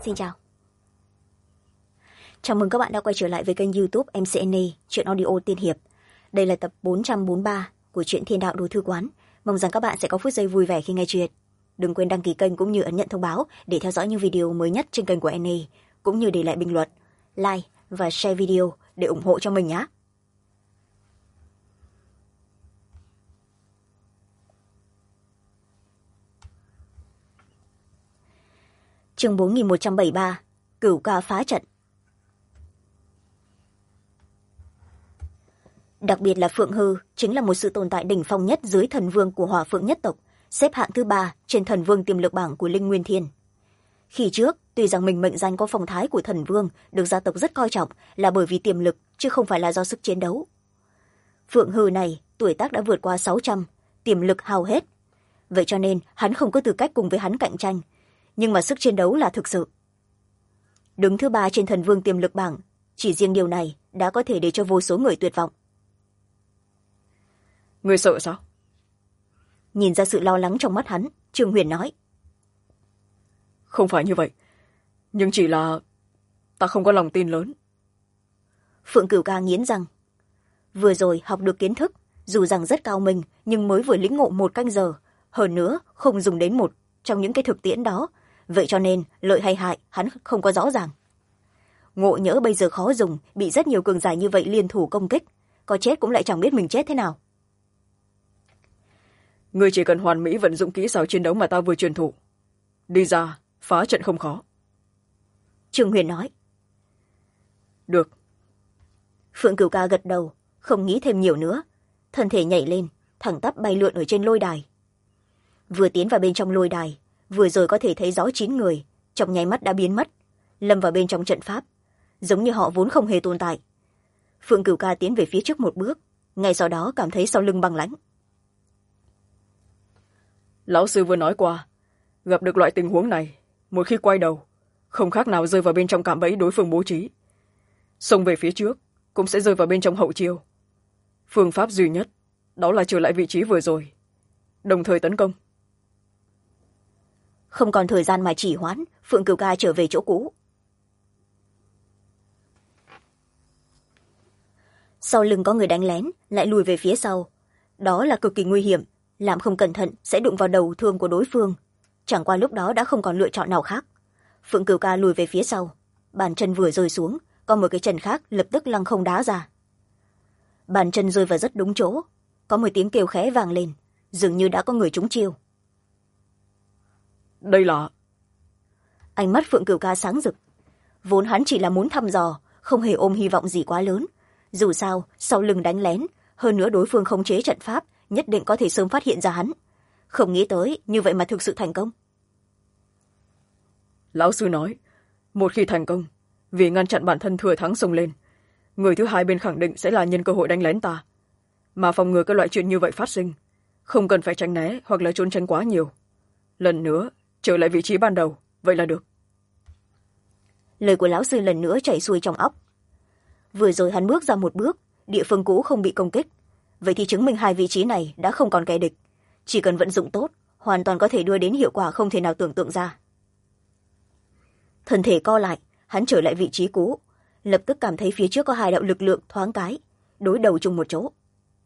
Xin chào. Chào mừng các bạn đã quay trở lại với kênh YouTube MCNA Chuyện Audio Tiên Hiệp. Đây là tập 443 của truyện Thiên Đạo Đồ Thư Quán. Mong rằng các bạn sẽ có phút giây vui vẻ khi nghe chuyện. Đừng quên đăng ký kênh cũng như ấn nhận thông báo để theo dõi những video mới nhất trên kênh của NA, cũng như để lại bình luận, like và share video để ủng hộ cho mình nhé. Chương 4173, Cửu Ca phá trận. Đặc biệt là Phượng Hư chính là một sự tồn tại đỉnh phong nhất dưới thần vương của Hỏa Phượng nhất tộc, xếp hạng thứ 3 trên thần vương tiềm lực bảng của Linh Nguyên Thiên. Khi trước, tuy rằng mình mệnh danh có phong thái của thần vương được gia tộc rất coi trọng là bởi vì tiềm lực chứ không phải là do sức chiến đấu. Phượng Hư này tuổi tác đã vượt qua 600, tiềm lực hao hết. Vậy cho nên hắn không có tư cách cùng với hắn cạnh tranh, nhưng mà sức chiến đấu là thực sự. Đứng thứ 3 trên thần vương tiềm lực bảng, chỉ riêng điều này đã có thể để cho vô số người tuyệt vọng. Người sợ sao? Nhìn ra sự lo lắng trong mắt hắn, Trương Huyền nói. Không phải như vậy, nhưng chỉ là ta không có lòng tin lớn. Phượng Cửu Ca nghiến răng. Vừa rồi học được kiến thức, dù rằng rất cao minh, nhưng mới vừa lĩnh ngộ 1 canh giờ, hơn nữa không dùng đến một trong những cái thực tiễn đó, vậy cho nên lợi hay hại hắn không có rõ ràng. Ngộ nhỡ bây giờ khó dùng, bị rất nhiều cường giả như vậy liên thủ công kích, có chết cũng lại chẳng biết mình chết thế nào. Ngươi chỉ cần hoàn mỹ vận dụng kỹ xảo chiến đấu mà ta vừa truyền thụ, đi ra phá trận không khó. Trương Huyền nói. Được. Phượng Cửu Ca gật đầu, không nghĩ thêm nhiều nữa, thân thể nhảy lên, thẳng tắp bay lượn ở trên lôi đài. Vừa tiến vào bên trong lôi đài, vừa rồi có thể thấy rõ 9 người, trong nháy mắt đã biến mất, lâm vào bên trong trận pháp, giống như họ vốn không hề tồn tại. Phượng Cửu Ca tiến về phía trước một bước, ngay sau đó cảm thấy sau lưng băng lãnh. Lão sư vừa nói qua, gặp được loại tình huống này, một khi quay đầu, không khác nào rơi vào bên trong cạm bẫy đối phương bố trí. Xông về phía trước, cũng sẽ rơi vào bên trong hậu chiêu. Phương pháp duy nhất, đó là trở lại vị trí vừa rồi, đồng thời tấn công. Không còn thời gian mà chỉ hoãn, Phượng Cửu Ca trở về chỗ cũ. Sau lưng có người đánh lén, lại lùi về phía sau. Đó là cực kỳ nguy hiểm, làm không cẩn thận sẽ đụng vào đầu thương của đối phương. Chẳng qua lúc đó đã không còn lựa chọn nào khác. Phượng Cửu Ca lùi về phía sau, bàn chân vừa rơi xuống, còn một cái chân khác lập tức lăng không đá ra. Bàn chân rơi vào rất đúng chỗ, có một tiếng kêu khẽ vang lên, dường như đã có người trúng chiêu. Đây là... Ánh mắt Phượng Cửu Ca sáng rực. Vốn hắn chỉ là muốn thăm dò, không hề ôm hy vọng gì quá lớn. Dù sao, sau lưng đánh lén, hơn nữa đối phương khống chế trận pháp, nhất định có thể sớm phát hiện ra hắn. Không nghĩ tới, như vậy mà thực sự thành công. Lão sư nói, một khi thành công, vì ngăn chặn bản thân thừa thắng xông lên, người thứ hai bên khẳng định sẽ là nhân cơ hội đánh lén ta. Mà phòng ngừa các loại chuyện như vậy phát sinh, không cần phải tránh né hoặc là trốn tránh quá nhiều. Lần nữa, trở lại vị trí ban đầu, vậy là được. Lời của lão sư lần nữa chảy xuôi trong óc. Vừa rồi hắn bước ra một bước, địa phương cũ không bị công kích. Vậy thì chứng minh 2 vị trí này đã không còn kẻ địch. Chỉ cần vận dụng tốt, hoàn toàn có thể đưa đến hiệu quả không thể nào tưởng tượng ra. Thân thể co lại, hắn trở lại vị trí cũ, lập tức cảm thấy phía trước có 2 đạo lực lượng thoáng cái, đối đầu chung một chỗ.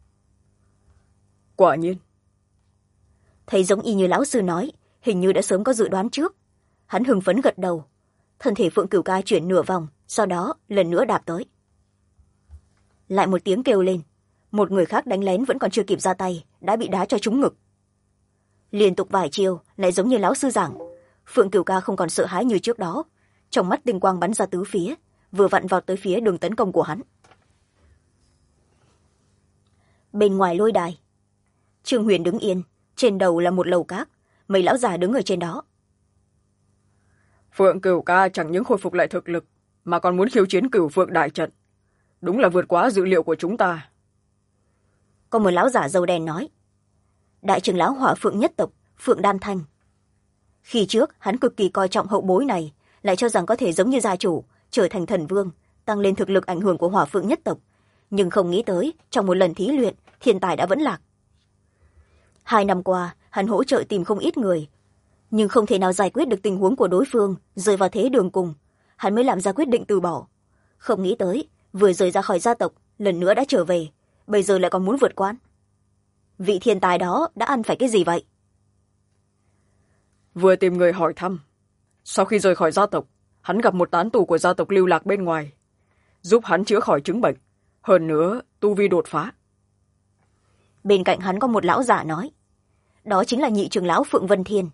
Quả nhiên. Thấy giống y như lão sư nói, hình như đã sớm có dự đoán trước. Hắn hưng phấn gật đầu, thân thể Phượng Cửu Ca chuyển nửa vòng, sau đó lần nữa đạp tới. Lại một tiếng kêu lên, một người khác đánh lén vẫn còn chưa kịp ra tay, đã bị đá cho trúng ngực. Liên tục vài chiêu, lại giống như lão sư giảng, Phượng Cửu Ca không còn sợ hãi như trước đó, trong mắt tinh quang bắn ra tứ phía, vừa vặn vọt tới phía đường tấn công của hắn. Bên ngoài lôi đài, Trương Huyền đứng yên, trên đầu là một lầu cát, mấy lão già đứng ở trên đó. Phượng Cửu Ca chẳng những khôi phục lại thực lực, mà còn muốn khiêu chiến Cửu Phượng đại trận. Đúng là vượt quá dự liệu của chúng ta. Có một lão giả râu đen nói. Đại trưởng lão Hỏa Phượng nhất tộc, Phượng Đan Thanh. Khi trước, hắn cực kỳ coi trọng hậu bối này, lại cho rằng có thể giống như gia chủ, trở thành thần vương, tăng lên thực lực ảnh hưởng của Hỏa Phượng nhất tộc. Nhưng không nghĩ tới, trong một lần thí luyện, thiên tài đã vẫn lạc. 2 năm qua, hắn hỗ trợ tìm không ít người. nhưng không thể nào giải quyết được tình huống của đối phương, rơi vào thế đường cùng. Hắn mới làm ra quyết định từ bỏ. Không nghĩ tới vừa rời ra khỏi gia tộc, lần nữa đã trở về, bây giờ lại còn muốn vượt quan. Vị thiên tài đó đã ăn phải cái gì vậy? Vừa tìm người hỏi thăm. Sau khi rời khỏi gia tộc, hắn gặp một tán tù của gia tộc lưu lạc bên ngoài, giúp hắn chữa khỏi chứng bệnh, hơn nữa tu vi đột phá. Bên cạnh hắn có một lão giả nói, đó chính là nhị trưởng lão Phượng Vân Thiên.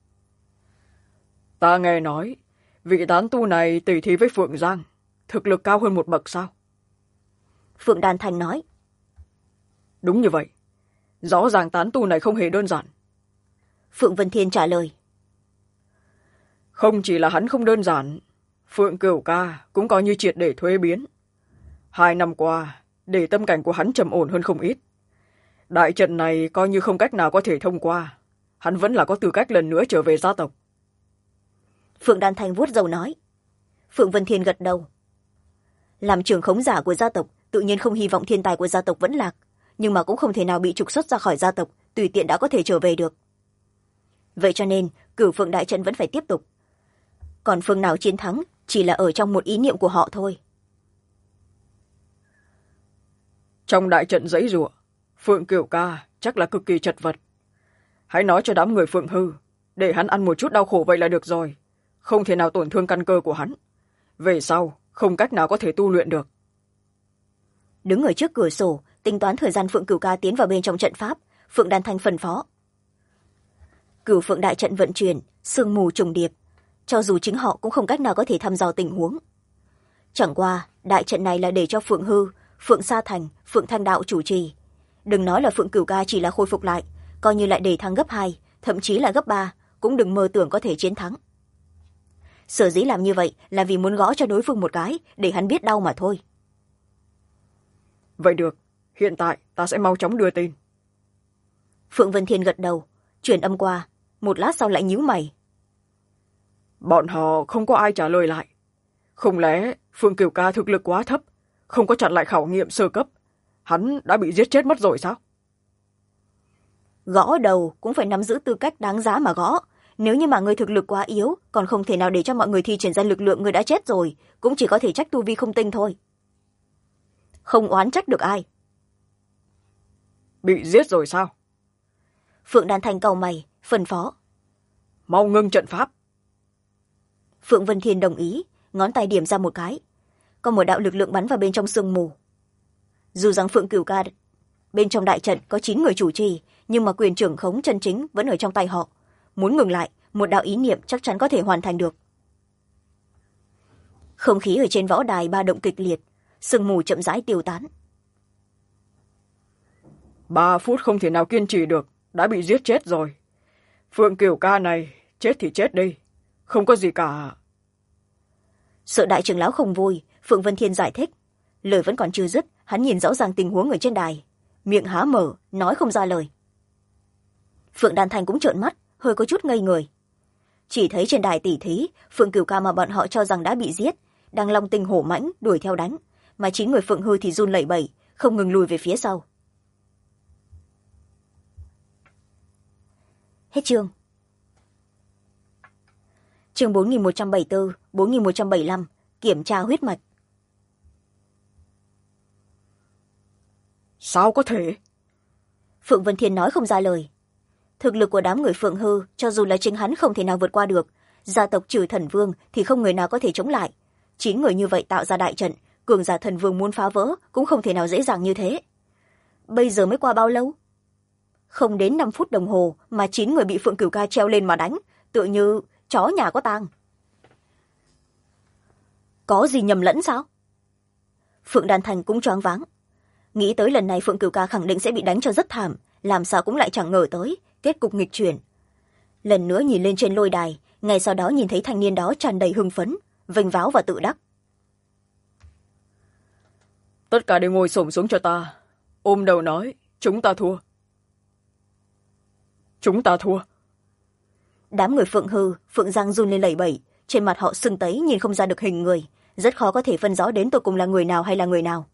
Ta nghe nói vị tán tu này tỉ thí với Phượng Giang, thực lực cao hơn một bậc sao? Phượng Đan Thành nói. Đúng như vậy, rõ ràng tán tu này không hề đơn giản. Phượng Vân Thiên trả lời. Không chỉ là hắn không đơn giản, Phượng Cửu Ca cũng coi như triệt để thuế biến. 2 năm qua, để tâm cảnh của hắn trầm ổn hơn không ít. Đại trận này coi như không cách nào có thể thông qua, hắn vẫn là có tư cách lần nữa trở về gia tộc. Phượng Đan Thành vuốt râu nói. Phượng Vân Thiên gật đầu. Làm trưởng khống giả của gia tộc, tự nhiên không hy vọng thiên tài của gia tộc vẫn lạc, nhưng mà cũng không thể nào bị trục xuất ra khỏi gia tộc, tùy tiện đã có thể trở về được. Vậy cho nên Cửu Phượng đại trận vẫn phải tiếp tục. Còn phương nào chiến thắng chỉ là ở trong một ý niệm của họ thôi. Trong đại trận giãy giụa, Phượng Cửu Ca chắc là cực kỳ chật vật. Hãy nói cho đám người Phượng Hư, để hắn ăn một chút đau khổ vậy là được rồi, không thể nào tổn thương căn cơ của hắn. Về sau không cách nào có thể tu luyện được. Đứng ở trước cửa sổ tính toán thời gian Phượng Cửu Ca tiến vào bên trong trận pháp, Phượng Đan Thanh phân phó. Cửu Phượng đại trận vận chuyển, sương mù trùng điệp, cho dù chính họ cũng không cách nào có thể thăm dò tình huống. Chẳng qua đại trận này là để cho Phượng Hư, Phượng Sa Thành, Phượng Thanh Đạo chủ trì. Đừng nói là Phượng Cửu Ca chỉ là khôi phục lại, coi như lại đề thăng gấp 2, thậm chí là gấp 3, cũng đừng mơ tưởng có thể chiến thắng. Sở dĩ làm như vậy là vì muốn gõ cho đối phương một cái, để hắn biết đau mà thôi. Vậy được, hiện tại ta sẽ mau chóng đưa tin. Phượng Vân Thiên gật đầu, truyền âm qua, một lát sau lại nhíu mày. Bọn họ không có ai trả lời lại. Không lẽ Phượng Cửu Ca thực lực quá thấp, không có chặn lại khảo nghiệm sơ cấp, hắn đã bị giết chết mất rồi sao? Gõ đầu cũng phải nắm giữ tư cách đáng giá mà gõ. Nếu như mà người thực lực quá yếu, còn không thể nào để cho mọi người thi triển ra lực lượng người đã chết rồi, cũng chỉ có thể trách tu vi không tinh thôi. Không oán trách được ai. Bị giết rồi sao? Phượng Đan Thành cau mày, phân phó. Mau ngưng trận pháp. Phượng Vân Thiên đồng ý, ngón tay điểm ra một cái. Có một đạo lực lượng bắn vào bên trong sương mù. Dù rằng Phượng Cửu Ca bên trong đại trận có 9 người chủ trì, nhưng mà quyền trưởng khống chân chính vẫn ở trong tay họ. Muốn ngừng lại, một đạo ý niệm chắc chắn có thể hoàn thành được. Không khí ở trên võ đài ba động kịch liệt, sương mù chậm rãi tiêu tán. 3 phút không thể nào kiên trì được, đã bị giết chết rồi. Phượng Cửu Ca này, chết thì chết đi, không có gì cả. Sợ đại trưởng lão không vui, Phượng Vân Thiên giải thích. Lời vẫn còn chưa dứt, hắn nhìn rõ ràng tình huống ở trên đài, miệng há mở, nói không ra lời. Phượng Đan Thành cũng trợn mắt, hơi có chút ngây người. Chỉ thấy trên đài tỉ thí, Phượng Cửu Ca mà bọn họ cho rằng đã bị giết, đang long tinh hổ mãnh đuổi theo đánh, mà 9 người Phượng Hư thì run lẩy bẩy, không ngừng lùi về phía sau. Hết chương. Chương 4174, 4175, kiểm tra huyết mạch. Sao có thể? Phượng Vân Thiên nói không ra lời. Thực lực của đám người Phượng Hư, cho dù là chính hắn không thể nào vượt qua được, gia tộc trừ Thần Vương thì không người nào có thể chống lại. 9 người như vậy tạo ra đại trận, cường giả Thần Vương muốn phá vỡ cũng không thể nào dễ dàng như thế. Bây giờ mới qua bao lâu? Không đến 5 phút đồng hồ mà 9 người bị Phượng Cửu Ca treo lên mà đánh, tựa như chó nhà có tang. Có gì nhầm lẫn sao? Phượng Đan Thành cũng choáng váng. Nghĩ tới lần này Phượng Cửu Ca khẳng định sẽ bị đánh cho rất thảm, làm sao cũng lại chẳng ngờ tới kết cục nghịch chuyển. Lần nữa nhìn lên trên lôi đài, ngay sau đó nhìn thấy thanh niên đó tràn đầy hưng phấn, vênh váo và tự đắc. Tất cả đều ngồi xổm xuống cho ta, ôm đầu nói, chúng ta thua. Chúng ta thua. Đám người Phượng Hư, Phượng Giang run lên lẩy bẩy, trên mặt họ sưng tấy nhìn không ra được hình người, rất khó có thể phân rõ đến tột cùng là người nào hay là người nào.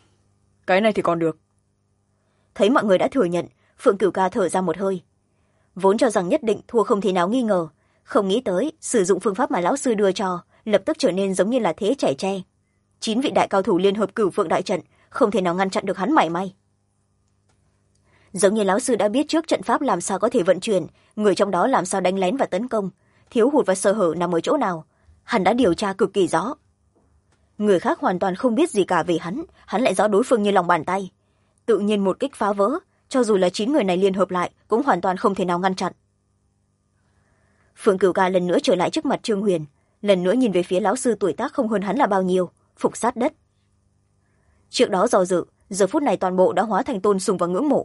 Cái này thì còn được. Thấy mọi người đã thừa nhận, Phượng Cửu Ca thở ra một hơi. vốn cho rằng nhất định thua không thể nào nghi ngờ, không nghĩ tới sử dụng phương pháp mà lão sư đưa cho lập tức trở nên giống như là thế chảy tre. 9 vị đại cao thủ liên hợp Cửu Phượng đại trận không thể nào ngăn chặn được hắn mảy may. Giống như lão sư đã biết trước trận pháp làm sao có thể vận chuyển, người trong đó làm sao đánh lén và tấn công, thiếu hụt và sơ hở nằm ở chỗ nào, hắn đã điều tra cực kỳ rõ. Người khác hoàn toàn không biết gì cả về hắn lại rõ đối phương như lòng bàn tay. Tự nhiên một kích phá vỡ, cho dù là 9 người này liên hợp lại cũng hoàn toàn không thể nào ngăn chặn. Phượng Cửu Ca lần nữa trở lại trước mặt Trương Huyền, lần nữa nhìn về phía lão sư tuổi tác không hơn hắn là bao nhiêu, phục sát đất. Trước đó do dự, giờ phút này toàn bộ đã hóa thành tôn sùng và ngưỡng mộ.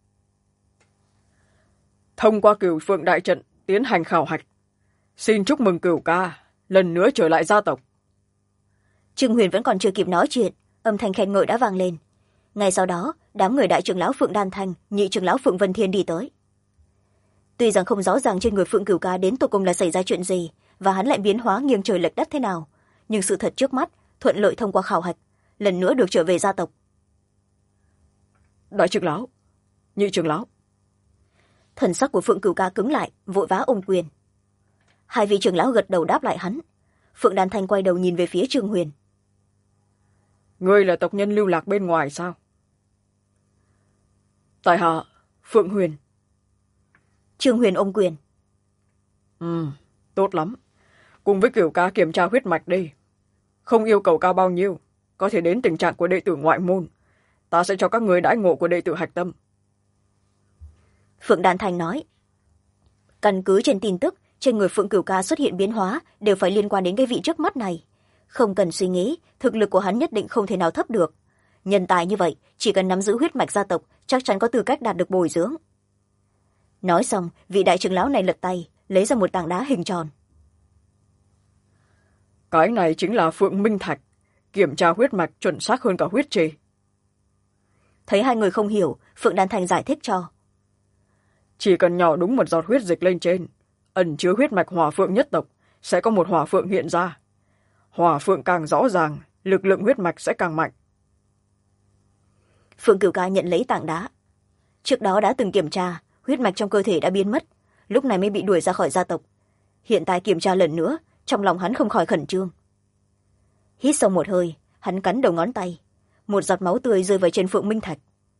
Thông qua Cửu Phượng đại trận tiến hành khảo hạch, xin chúc mừng Cửu Ca lần nữa trở lại gia tộc. Trương Huyền vẫn còn chưa kịp nói chuyện, âm thanh khen ngợi đã vang lên. Ngay sau đó, đám người đại trưởng lão Phượng Đan Thanh, nhị trưởng lão Phượng Vân Thiên đi tới. Tuy rằng không rõ ràng trên người Phượng Cửu Ca đến tột cùng là xảy ra chuyện gì và hắn lại biến hóa nghiêng trời lệch đất thế nào, nhưng sự thật trước mắt thuận lợi thông qua khảo hạch, lần nữa được trở về gia tộc. Đại trưởng lão, nhị trưởng lão. Thần sắc của Phượng Cửu Ca cứng lại, vội vã ôm quyền. Hai vị trưởng lão gật đầu đáp lại hắn. Phượng Đan Thanh quay đầu nhìn về phía Trương Huyền. Ngươi là tộc nhân lưu lạc bên ngoài sao? Tại hạ Phượng Huyền. Trương Huyền ôm quyền. Tốt lắm. Cùng với Cửu Ca kiểm tra huyết mạch đi. Không yêu cầu cao bao nhiêu, có thể đến tình trạng của đệ tử ngoại môn. Ta sẽ cho các người đãi ngộ của đệ tử hạch tâm. Phượng Đan Thanh nói. Căn cứ trên tin tức, trên người Phượng Cửu Ca xuất hiện biến hóa đều phải liên quan đến cái vị trước mắt này. Không cần suy nghĩ, thực lực của hắn nhất định không thể nào thấp được. Nhân tài như vậy, chỉ cần nắm giữ huyết mạch gia tộc, chắc chắn có tư cách đạt được bồi dưỡng. Nói xong, vị đại trưởng lão này lật tay, lấy ra một tảng đá hình tròn. Cái này chính là Phượng Minh Thạch, kiểm tra huyết mạch chuẩn xác hơn cả huyết trì. Thấy hai người không hiểu, Phượng Đan Thành giải thích cho. Chỉ cần nhỏ đúng một giọt huyết dịch lên trên, ẩn chứa huyết mạch hỏa phượng nhất tộc, sẽ có một hỏa phượng hiện ra. Hỏa phượng càng rõ ràng, lực lượng huyết mạch sẽ càng mạnh. Phượng Cửu Ca nhận lấy tảng đá. Trước đó đã từng kiểm tra, huyết mạch trong cơ thể đã biến mất, lúc này mới bị đuổi ra khỏi gia tộc. Hiện tại kiểm tra lần nữa, trong lòng hắn không khỏi khẩn trương. Hít sâu một hơi, hắn cắn đầu ngón tay, một giọt máu tươi rơi vào trên Phượng Minh Thạch.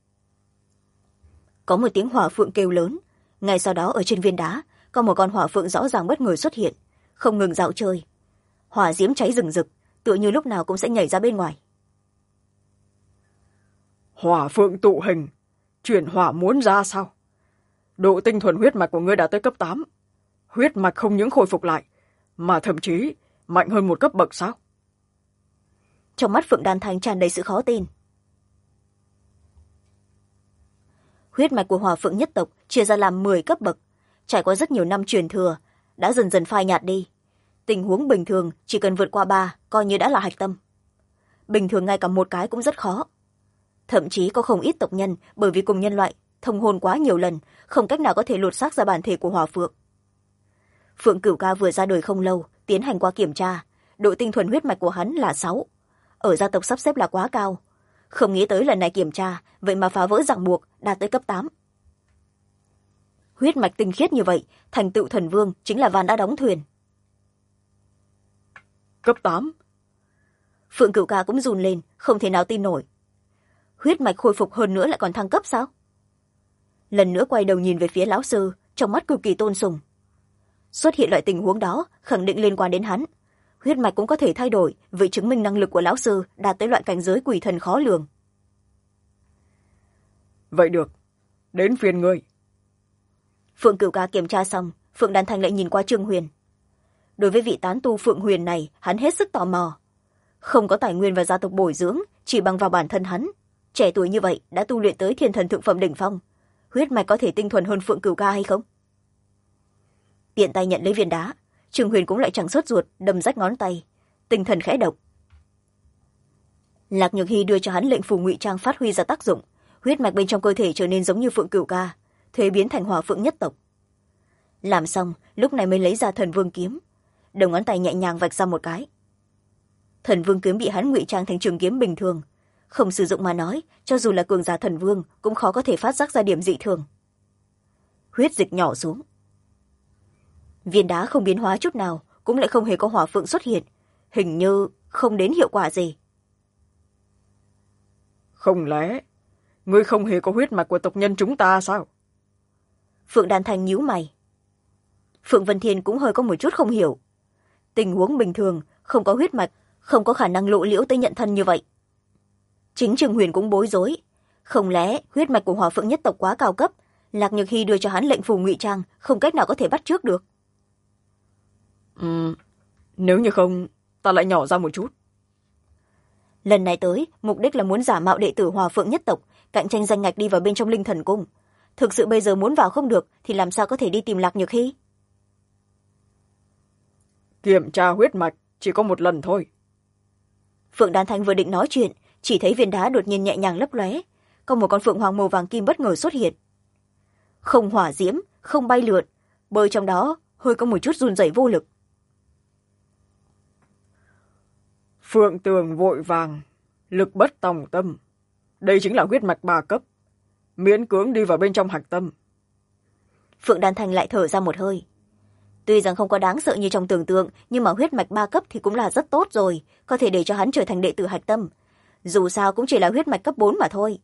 Có một tiếng hỏa phượng kêu lớn, ngay sau đó ở trên viên đá có một con hỏa phượng rõ ràng bất ngờ xuất hiện, không ngừng dạo chơi. Hỏa diễm cháy rừng rực, tựa như lúc nào cũng sẽ nhảy ra bên ngoài. Hỏa phượng tụ hình, chuyển hỏa muốn ra sao? Độ tinh thuần huyết mạch của ngươi đã tới cấp 8. Huyết mạch không những khôi phục lại, mà thậm chí mạnh hơn một cấp bậc sao? Trong mắt Phượng Đan Thanh tràn đầy sự khó tin. Huyết mạch của hỏa phượng nhất tộc chia ra làm 10 cấp bậc, trải qua rất nhiều năm truyền thừa, đã dần dần phai nhạt đi. Tình huống bình thường chỉ cần vượt qua 3 coi như đã là hạch tâm. Bình thường ngay cả một cái cũng rất khó. Thậm chí có không ít tộc nhân bởi vì cùng nhân loại thông hôn quá nhiều lần, không cách nào có thể lột xác ra bản thể của hỏa phượng. Phượng Cửu Ca vừa ra đời không lâu, tiến hành qua kiểm tra, độ tinh thuần huyết mạch của hắn là 6. Ở gia tộc sắp xếp là quá cao. Không nghĩ tới lần này kiểm tra, vậy mà phá vỡ ràng buộc, đạt tới cấp 8. Huyết mạch tinh khiết như vậy, thành tựu thần vương chính là ván đã đóng thuyền. Cấp 8? Phượng Cửu Ca cũng run lên, không thể nào tin nổi. Huyết mạch khôi phục hơn nữa lại còn thăng cấp sao? Lần nữa quay đầu nhìn về phía lão sư, trong mắt cực kỳ tôn sùng. Xuất hiện loại tình huống đó, khẳng định liên quan đến hắn. Huyết mạch cũng có thể thay đổi, vậy chứng minh năng lực của lão sư đạt tới loại cảnh giới quỷ thần khó lường. Vậy được, đến phiên ngươi. Phượng Cửu Ca kiểm tra xong, Phượng Đan Thanh lại nhìn qua Trương Huyền. Đối với vị tán tu Phượng Huyền này, hắn hết sức tò mò. Không có tài nguyên và gia tộc bồi dưỡng, chỉ bằng vào bản thân hắn. Trẻ tuổi như vậy đã tu luyện tới thiên thần thượng phẩm đỉnh phong. Huyết mạch có thể tinh thuần hơn Phượng Cửu Ca hay không? Tiện tay nhận lấy viên đá, Trương Huyền cũng lại chẳng sốt ruột, đâm rách ngón tay. Tinh thần khẽ động. Lạc Nhược Hy đưa cho hắn lệnh phù ngụy trang phát huy ra tác dụng. Huyết mạch bên trong cơ thể trở nên giống như Phượng Cửu Ca, thuế biến thành hỏa phượng nhất tộc. Làm xong, lúc này mới lấy ra thần vương kiếm. Đầu ngón tay nhẹ nhàng vạch ra một cái. Thần vương kiếm bị hắn ngụy trang thành trường kiếm bình thường. Không sử dụng mà nói, cho dù là cường giả thần vương cũng khó có thể phát giác ra điểm dị thường. huyết dịch nhỏ xuống. Viên đá không biến hóa chút nào, cũng lại không hề có hỏa phượng xuất hiện, hình như không đến hiệu quả gì. Không lẽ ngươi không hề có huyết mạch của tộc nhân chúng ta sao? Phượng Đan Thanh nhíu mày. Phượng Vân Thiên cũng hơi có một chút không hiểu. Tình huống bình thường, không có huyết mạch, không có khả năng lộ liễu tới nhận thân như vậy. Chính Trương Huyền cũng bối rối. Không lẽ huyết mạch của Hỏa Phượng nhất tộc quá cao cấp, Lạc Nhược Hy đưa cho hắn lệnh phù ngụy trang, không cách nào có thể bắt trước được. Nếu như không, ta lại nhỏ ra một chút. Lần này tới, mục đích là muốn giả mạo đệ tử Hỏa Phượng nhất tộc, cạnh tranh danh ngạch đi vào bên trong Linh Thần Cung. Thực sự bây giờ muốn vào không được, thì làm sao có thể đi tìm Lạc Nhược Hy? Kiểm tra huyết mạch chỉ có một lần thôi. Phượng Đan Thanh vừa định nói chuyện, chỉ thấy viên đá đột nhiên nhẹ nhàng lấp lóe, có một con phượng hoàng màu vàng kim bất ngờ xuất hiện. Không hỏa diễm, không bay lượn, bơi trong đó hơi có một chút run rẩy vô lực. Phượng tường vội vàng, lực bất tòng tâm. Đây chính là huyết mạch 3 cấp, miễn cưỡng đi vào bên trong hạch tâm. Phượng Đan Thanh lại thở ra một hơi. Tuy rằng không có đáng sợ như trong tưởng tượng, nhưng mà huyết mạch 3 cấp thì cũng là rất tốt rồi, có thể để cho hắn trở thành đệ tử hạch tâm. Dù sao cũng chỉ là huyết mạch cấp 4 mà thôi.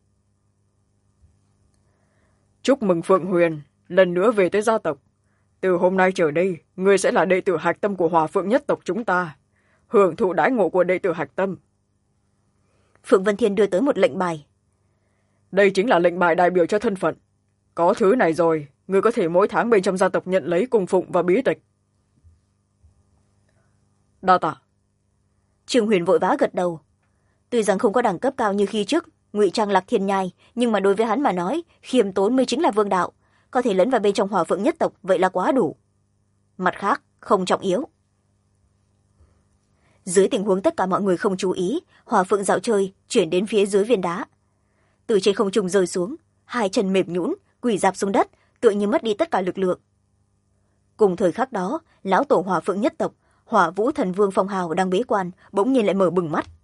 Chúc mừng Phượng Huyền, lần nữa về tới gia tộc. Từ hôm nay trở đi, ngươi sẽ là đệ tử hạch tâm của Hỏa Phượng nhất tộc chúng ta, hưởng thụ đãi ngộ của đệ tử hạch tâm. Phượng Vân Thiên đưa tới một lệnh bài. Đây chính là lệnh bài đại biểu cho thân phận. Có thứ này rồi, ngươi có thể mỗi tháng bên trong gia tộc nhận lấy cung phụng và bí tịch. Đa tạ. Trương Huyền vội vã gật đầu. Tuy rằng không có đẳng cấp cao như khi trước ngụy trang Lạc Thiên Nhai, nhưng mà đối với hắn mà nói, khiêm tốn mới chính là vương đạo. Có thể lẫn vào bên trong Hỏa Phượng nhất tộc, vậy là quá đủ. Mặt khác, không trọng yếu. Dưới tình huống tất cả mọi người không chú ý, Hỏa Phượng dạo chơi chuyển đến phía dưới viên đá. Từ trên không trung rơi xuống, hai chân mềm nhũn, quỳ rạp xuống đất, tựa như mất đi tất cả lực lượng. Cùng thời khắc đó, lão tổ Hỏa Phượng nhất tộc, Hỏa Vũ Thần Vương Phong Hào đang bế quan, bỗng nhiên lại mở bừng mắt.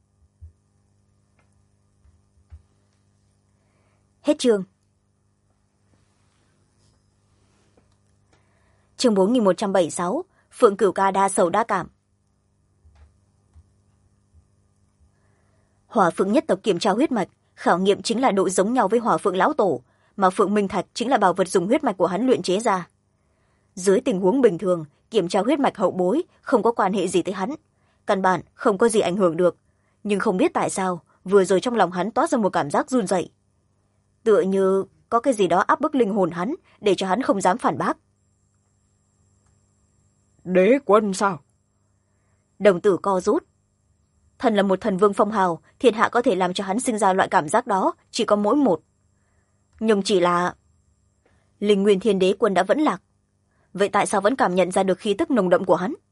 Hết chương. Chương 4176, Phượng Cửu Ca đa sầu đa cảm. Hỏa Phượng nhất tộc kiểm tra huyết mạch, khảo nghiệm chính là độ giống nhau với Hỏa Phượng lão tổ, mà Phượng Minh Thạch chính là bảo vật dùng huyết mạch của hắn luyện chế ra. Dưới tình huống bình thường, kiểm tra huyết mạch hậu bối không có quan hệ gì tới hắn, căn bản không có gì ảnh hưởng được, nhưng không biết tại sao vừa rồi trong lòng hắn toát ra một cảm giác run rẩy, tựa như có cái gì đó áp bức linh hồn hắn, để cho hắn không dám phản bác. Đế quân sao? Đồng tử co rút. Thần là một thần vương phong hào, thiên hạ có thể làm cho hắn sinh ra loại cảm giác đó chỉ có mỗi một. Nhưng chỉ là Linh Nguyên Thiên Đế quân đã vẫn lạc, vậy tại sao vẫn cảm nhận ra được khí tức nồng đậm của hắn?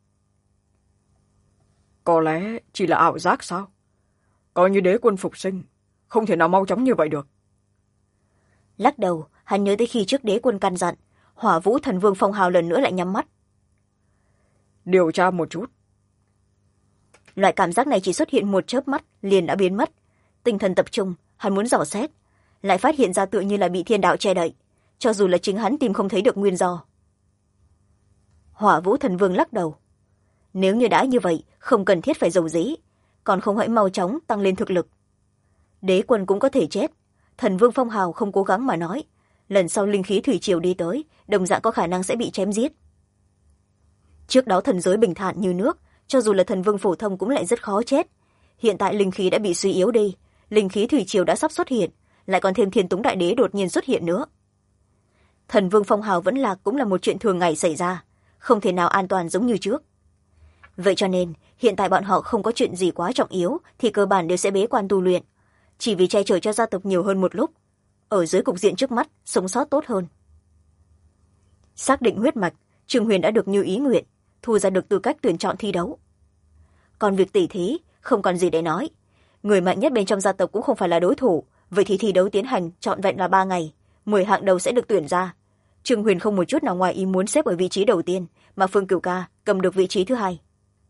Có lẽ chỉ là ảo giác sao? Coi như đế quân phục sinh, không thể nào mau chóng như vậy được. Lắc đầu, hắn nhớ tới khi trước đế quân căn dặn, Hỏa Vũ Thần Vương Phong Hào lần nữa lại nhắm mắt. Điều tra một chút. Loại cảm giác này chỉ xuất hiện một chớp mắt, liền đã biến mất. Tinh thần tập trung, hắn muốn dò xét, lại phát hiện ra tựa như là bị thiên đạo che đậy, cho dù là chính hắn tìm không thấy được nguyên do. Hỏa Vũ Thần Vương lắc đầu. Nếu như đã như vậy, không cần thiết phải giấu dĩ, còn không hãy mau chóng tăng lên thực lực. Đế quân cũng có thể chết, Thần Vương Phong Hào không cố gắng mà nói, lần sau linh khí thủy triều đi tới, đồng dạng có khả năng sẽ bị chém giết. Trước đó thần giới bình thản như nước, cho dù là thần vương phổ thông cũng lại rất khó chết. Hiện tại linh khí đã bị suy yếu đi, linh khí thủy triều đã sắp xuất hiện, lại còn thêm Thiên Túng Đại Đế đột nhiên xuất hiện nữa. Thần vương Phong Hào vẫn lạc cũng là một chuyện thường ngày xảy ra, không thể nào an toàn giống như trước. Vậy cho nên, hiện tại bọn họ không có chuyện gì quá trọng yếu thì cơ bản đều sẽ bế quan tu luyện, chỉ vì che chở cho gia tộc nhiều hơn một lúc, ở dưới cục diện trước mắt sống sót tốt hơn. Xác định huyết mạch, Trương Huyền đã được như ý nguyện, thu ra được tư cách tuyển chọn thi đấu. Còn việc tỉ thí không còn gì để nói, người mạnh nhất bên trong gia tộc cũng không phải là đối thủ, vậy thì thi đấu tiến hành trọn vẹn là 3 ngày, 10 hạng đầu sẽ được tuyển ra. Trương Huyền không một chút nào ngoài ý muốn xếp ở vị trí đầu tiên, mà Phương Cửu Ca cầm được vị trí thứ 2.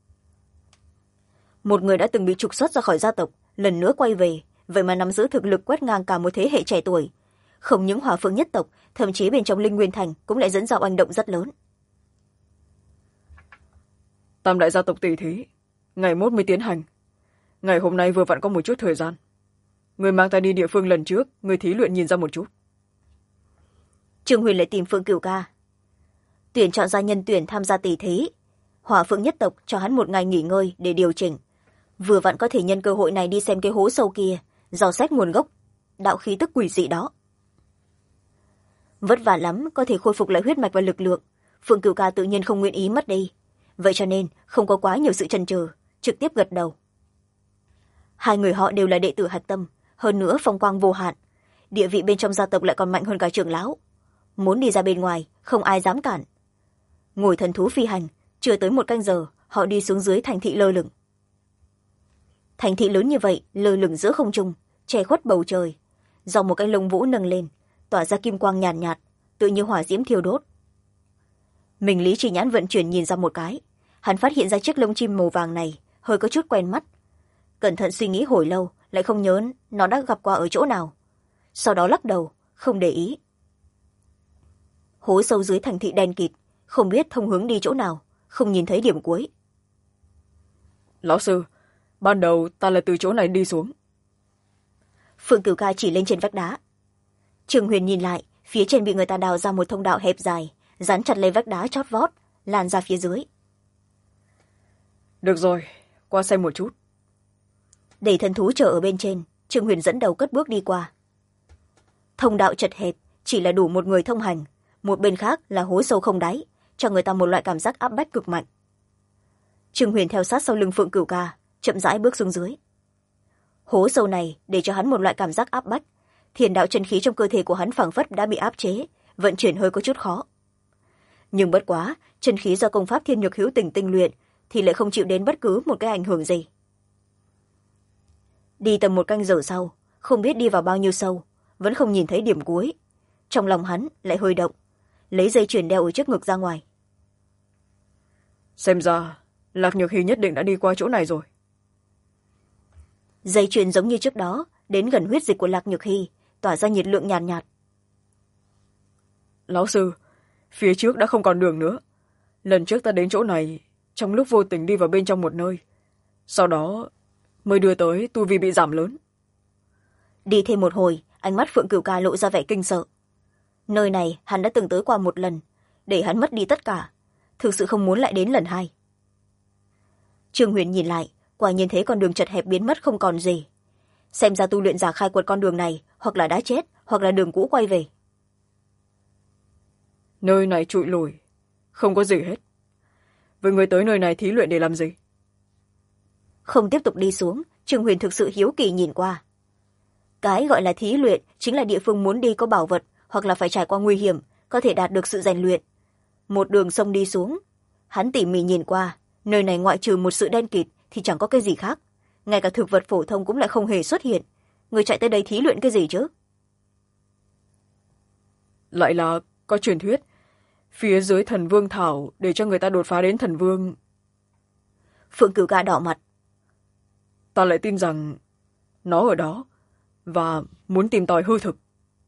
Một người đã từng bị trục xuất ra khỏi gia tộc, lần nữa quay về, vậy mà nắm giữ thực lực quét ngang cả một thế hệ trẻ tuổi. không những Hỏa Phượng nhất tộc, thậm chí bên trong Linh Nguyên Thành cũng lại dẫn ra oanh động rất lớn. Tam đại gia tộc tỷ thí ngày mốt mới tiến hành. Ngày hôm nay vừa vặn có một chút thời gian. Người mang ta đi địa phương lần trước, người thí luyện nhìn ra một chút. Trương Huyền lại tìm Phượng Cửu Ca. Tuyển chọn ra nhân tuyển tham gia tỷ thí. Hỏa Phượng nhất tộc cho hắn một ngày nghỉ ngơi để điều chỉnh. Vừa vặn có thể nhân cơ hội này đi xem cái hố sâu kia, dò xét nguồn gốc đạo khí tức quỷ dị đó. Vất vả lắm có thể khôi phục lại huyết mạch và lực lượng, Phượng Cửu Ca tự nhiên không nguyện ý mất đi. Vậy cho nên không có quá nhiều sự chần chừ, trực tiếp gật đầu. Hai người họ đều là đệ tử hạch tâm, hơn nữa phong quang vô hạn, địa vị bên trong gia tộc lại còn mạnh hơn cả trưởng lão. Muốn đi ra bên ngoài không ai dám cản. Ngồi thần thú phi hành, chưa tới một canh giờ họ đi xuống dưới thành thị lơ lửng. Thành thị lớn như vậy lơ lửng giữa không trung, che khuất bầu trời, do một cái lông vũ nâng lên, tỏa ra kim quang nhàn nhạt, tự như hỏa diễm thiêu đốt. Mình Lý Chỉ Nhãn vận chuyển nhìn ra một cái, hắn phát hiện ra chiếc lông chim màu vàng này hơi có chút quen mắt. Cẩn thận suy nghĩ hồi lâu lại không nhớ nó đã gặp qua ở chỗ nào, sau đó lắc đầu không để ý. Hố sâu dưới thành thị đen kịt, không biết thông hướng đi chỗ nào, không nhìn thấy điểm cuối. Lão sư, ban đầu ta là từ chỗ này đi xuống. Phượng Cửu Ca chỉ lên trên vách đá. Trương Huyền nhìn lại, phía trên bị người ta đào ra một thông đạo hẹp dài, dán chặt lên vách đá chót vót, lan ra phía dưới. Được rồi, qua xem một chút. Để thần thú chờ ở bên trên, Trương Huyền dẫn đầu cất bước đi qua. Thông đạo chật hẹp, chỉ là đủ một người thông hành, một bên khác là hố sâu không đáy, cho người ta một loại cảm giác áp bách cực mạnh. Trương Huyền theo sát sau lưng Phượng Cửu Ca, chậm rãi bước xuống dưới. Hố sâu này để cho hắn một loại cảm giác áp bách, thiền đạo chân khí trong cơ thể của hắn phảng phất đã bị áp chế, vận chuyển hơi có chút khó. Nhưng bất quá, chân khí do công pháp Thiên Nhược Hữu Tình tinh luyện thì lại không chịu đến bất cứ một cái ảnh hưởng gì. Đi tầm một canh giờ sau, không biết đi vào bao nhiêu sâu, vẫn không nhìn thấy điểm cuối. Trong lòng hắn lại hơi động, lấy dây chuyền đeo ở trước ngực ra ngoài. Xem ra Lạc Nhược Hy nhất định đã đi qua chỗ này rồi. Dây chuyền giống như trước đó, đến gần huyết dịch của Lạc Nhược Hy, tỏa ra nhiệt lượng nhàn nhạt. Lão sư, phía trước đã không còn đường nữa. Lần trước ta đến chỗ này, trong lúc vô tình đi vào bên trong một nơi, sau đó mới đưa tới tu vi bị giảm lớn. Đi thêm một hồi, ánh mắt Phượng Cửu Ca lộ ra vẻ kinh sợ. Nơi này hắn đã từng tới qua một lần, để hắn mất đi tất cả, thực sự không muốn lại đến lần hai. Trương Huyền nhìn lại, quả nhiên thấy con đường chật hẹp biến mất không còn gì. Xem ra tu luyện giả khai quật con đường này hoặc là đã chết, hoặc là đường cũ quay về. Nơi này trụi lùi, không có gì hết. Với người tới nơi này thí luyện để làm gì? Không tiếp tục đi xuống, Trương Huyền thực sự hiếu kỳ nhìn qua. Cái gọi là thí luyện chính là địa phương muốn đi có bảo vật, hoặc là phải trải qua nguy hiểm, có thể đạt được sự rèn luyện. Một đường sông đi xuống, hắn tỉ mỉ nhìn qua, nơi này ngoại trừ một sự đen kịt thì chẳng có cái gì khác, ngay cả thực vật phổ thông cũng lại không hề xuất hiện. Người chạy tới đây thí luyện cái gì chứ? Lại là có truyền thuyết phía dưới Thần Vương Thảo để cho người ta đột phá đến Thần Vương. Phượng Cửu Ca đỏ mặt. Ta lại tin rằng nó ở đó và muốn tìm tòi hư thực.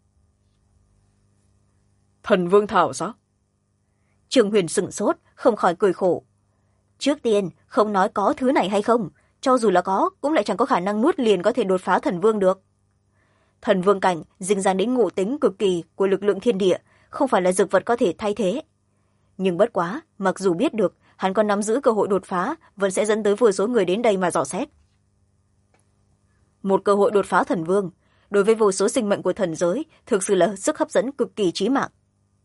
Thần Vương Thảo sao? Trương Huyền sửng sốt, không khỏi cười khổ. Trước tiên không nói có thứ này hay không, cho dù là có cũng lại chẳng có khả năng nuốt liền có thể đột phá Thần Vương được. Thần Vương cảnh dính dáng đến ngộ tính cực kỳ của lực lượng thiên địa, không phải là dược vật có thể thay thế. Nhưng bất quá, mặc dù biết được hắn còn nắm giữ cơ hội đột phá, vẫn sẽ dẫn tới vô số người đến đây mà dò xét. Một cơ hội đột phá Thần Vương, đối với vô số sinh mệnh của thần giới, thực sự là sức hấp dẫn cực kỳ chí mạng.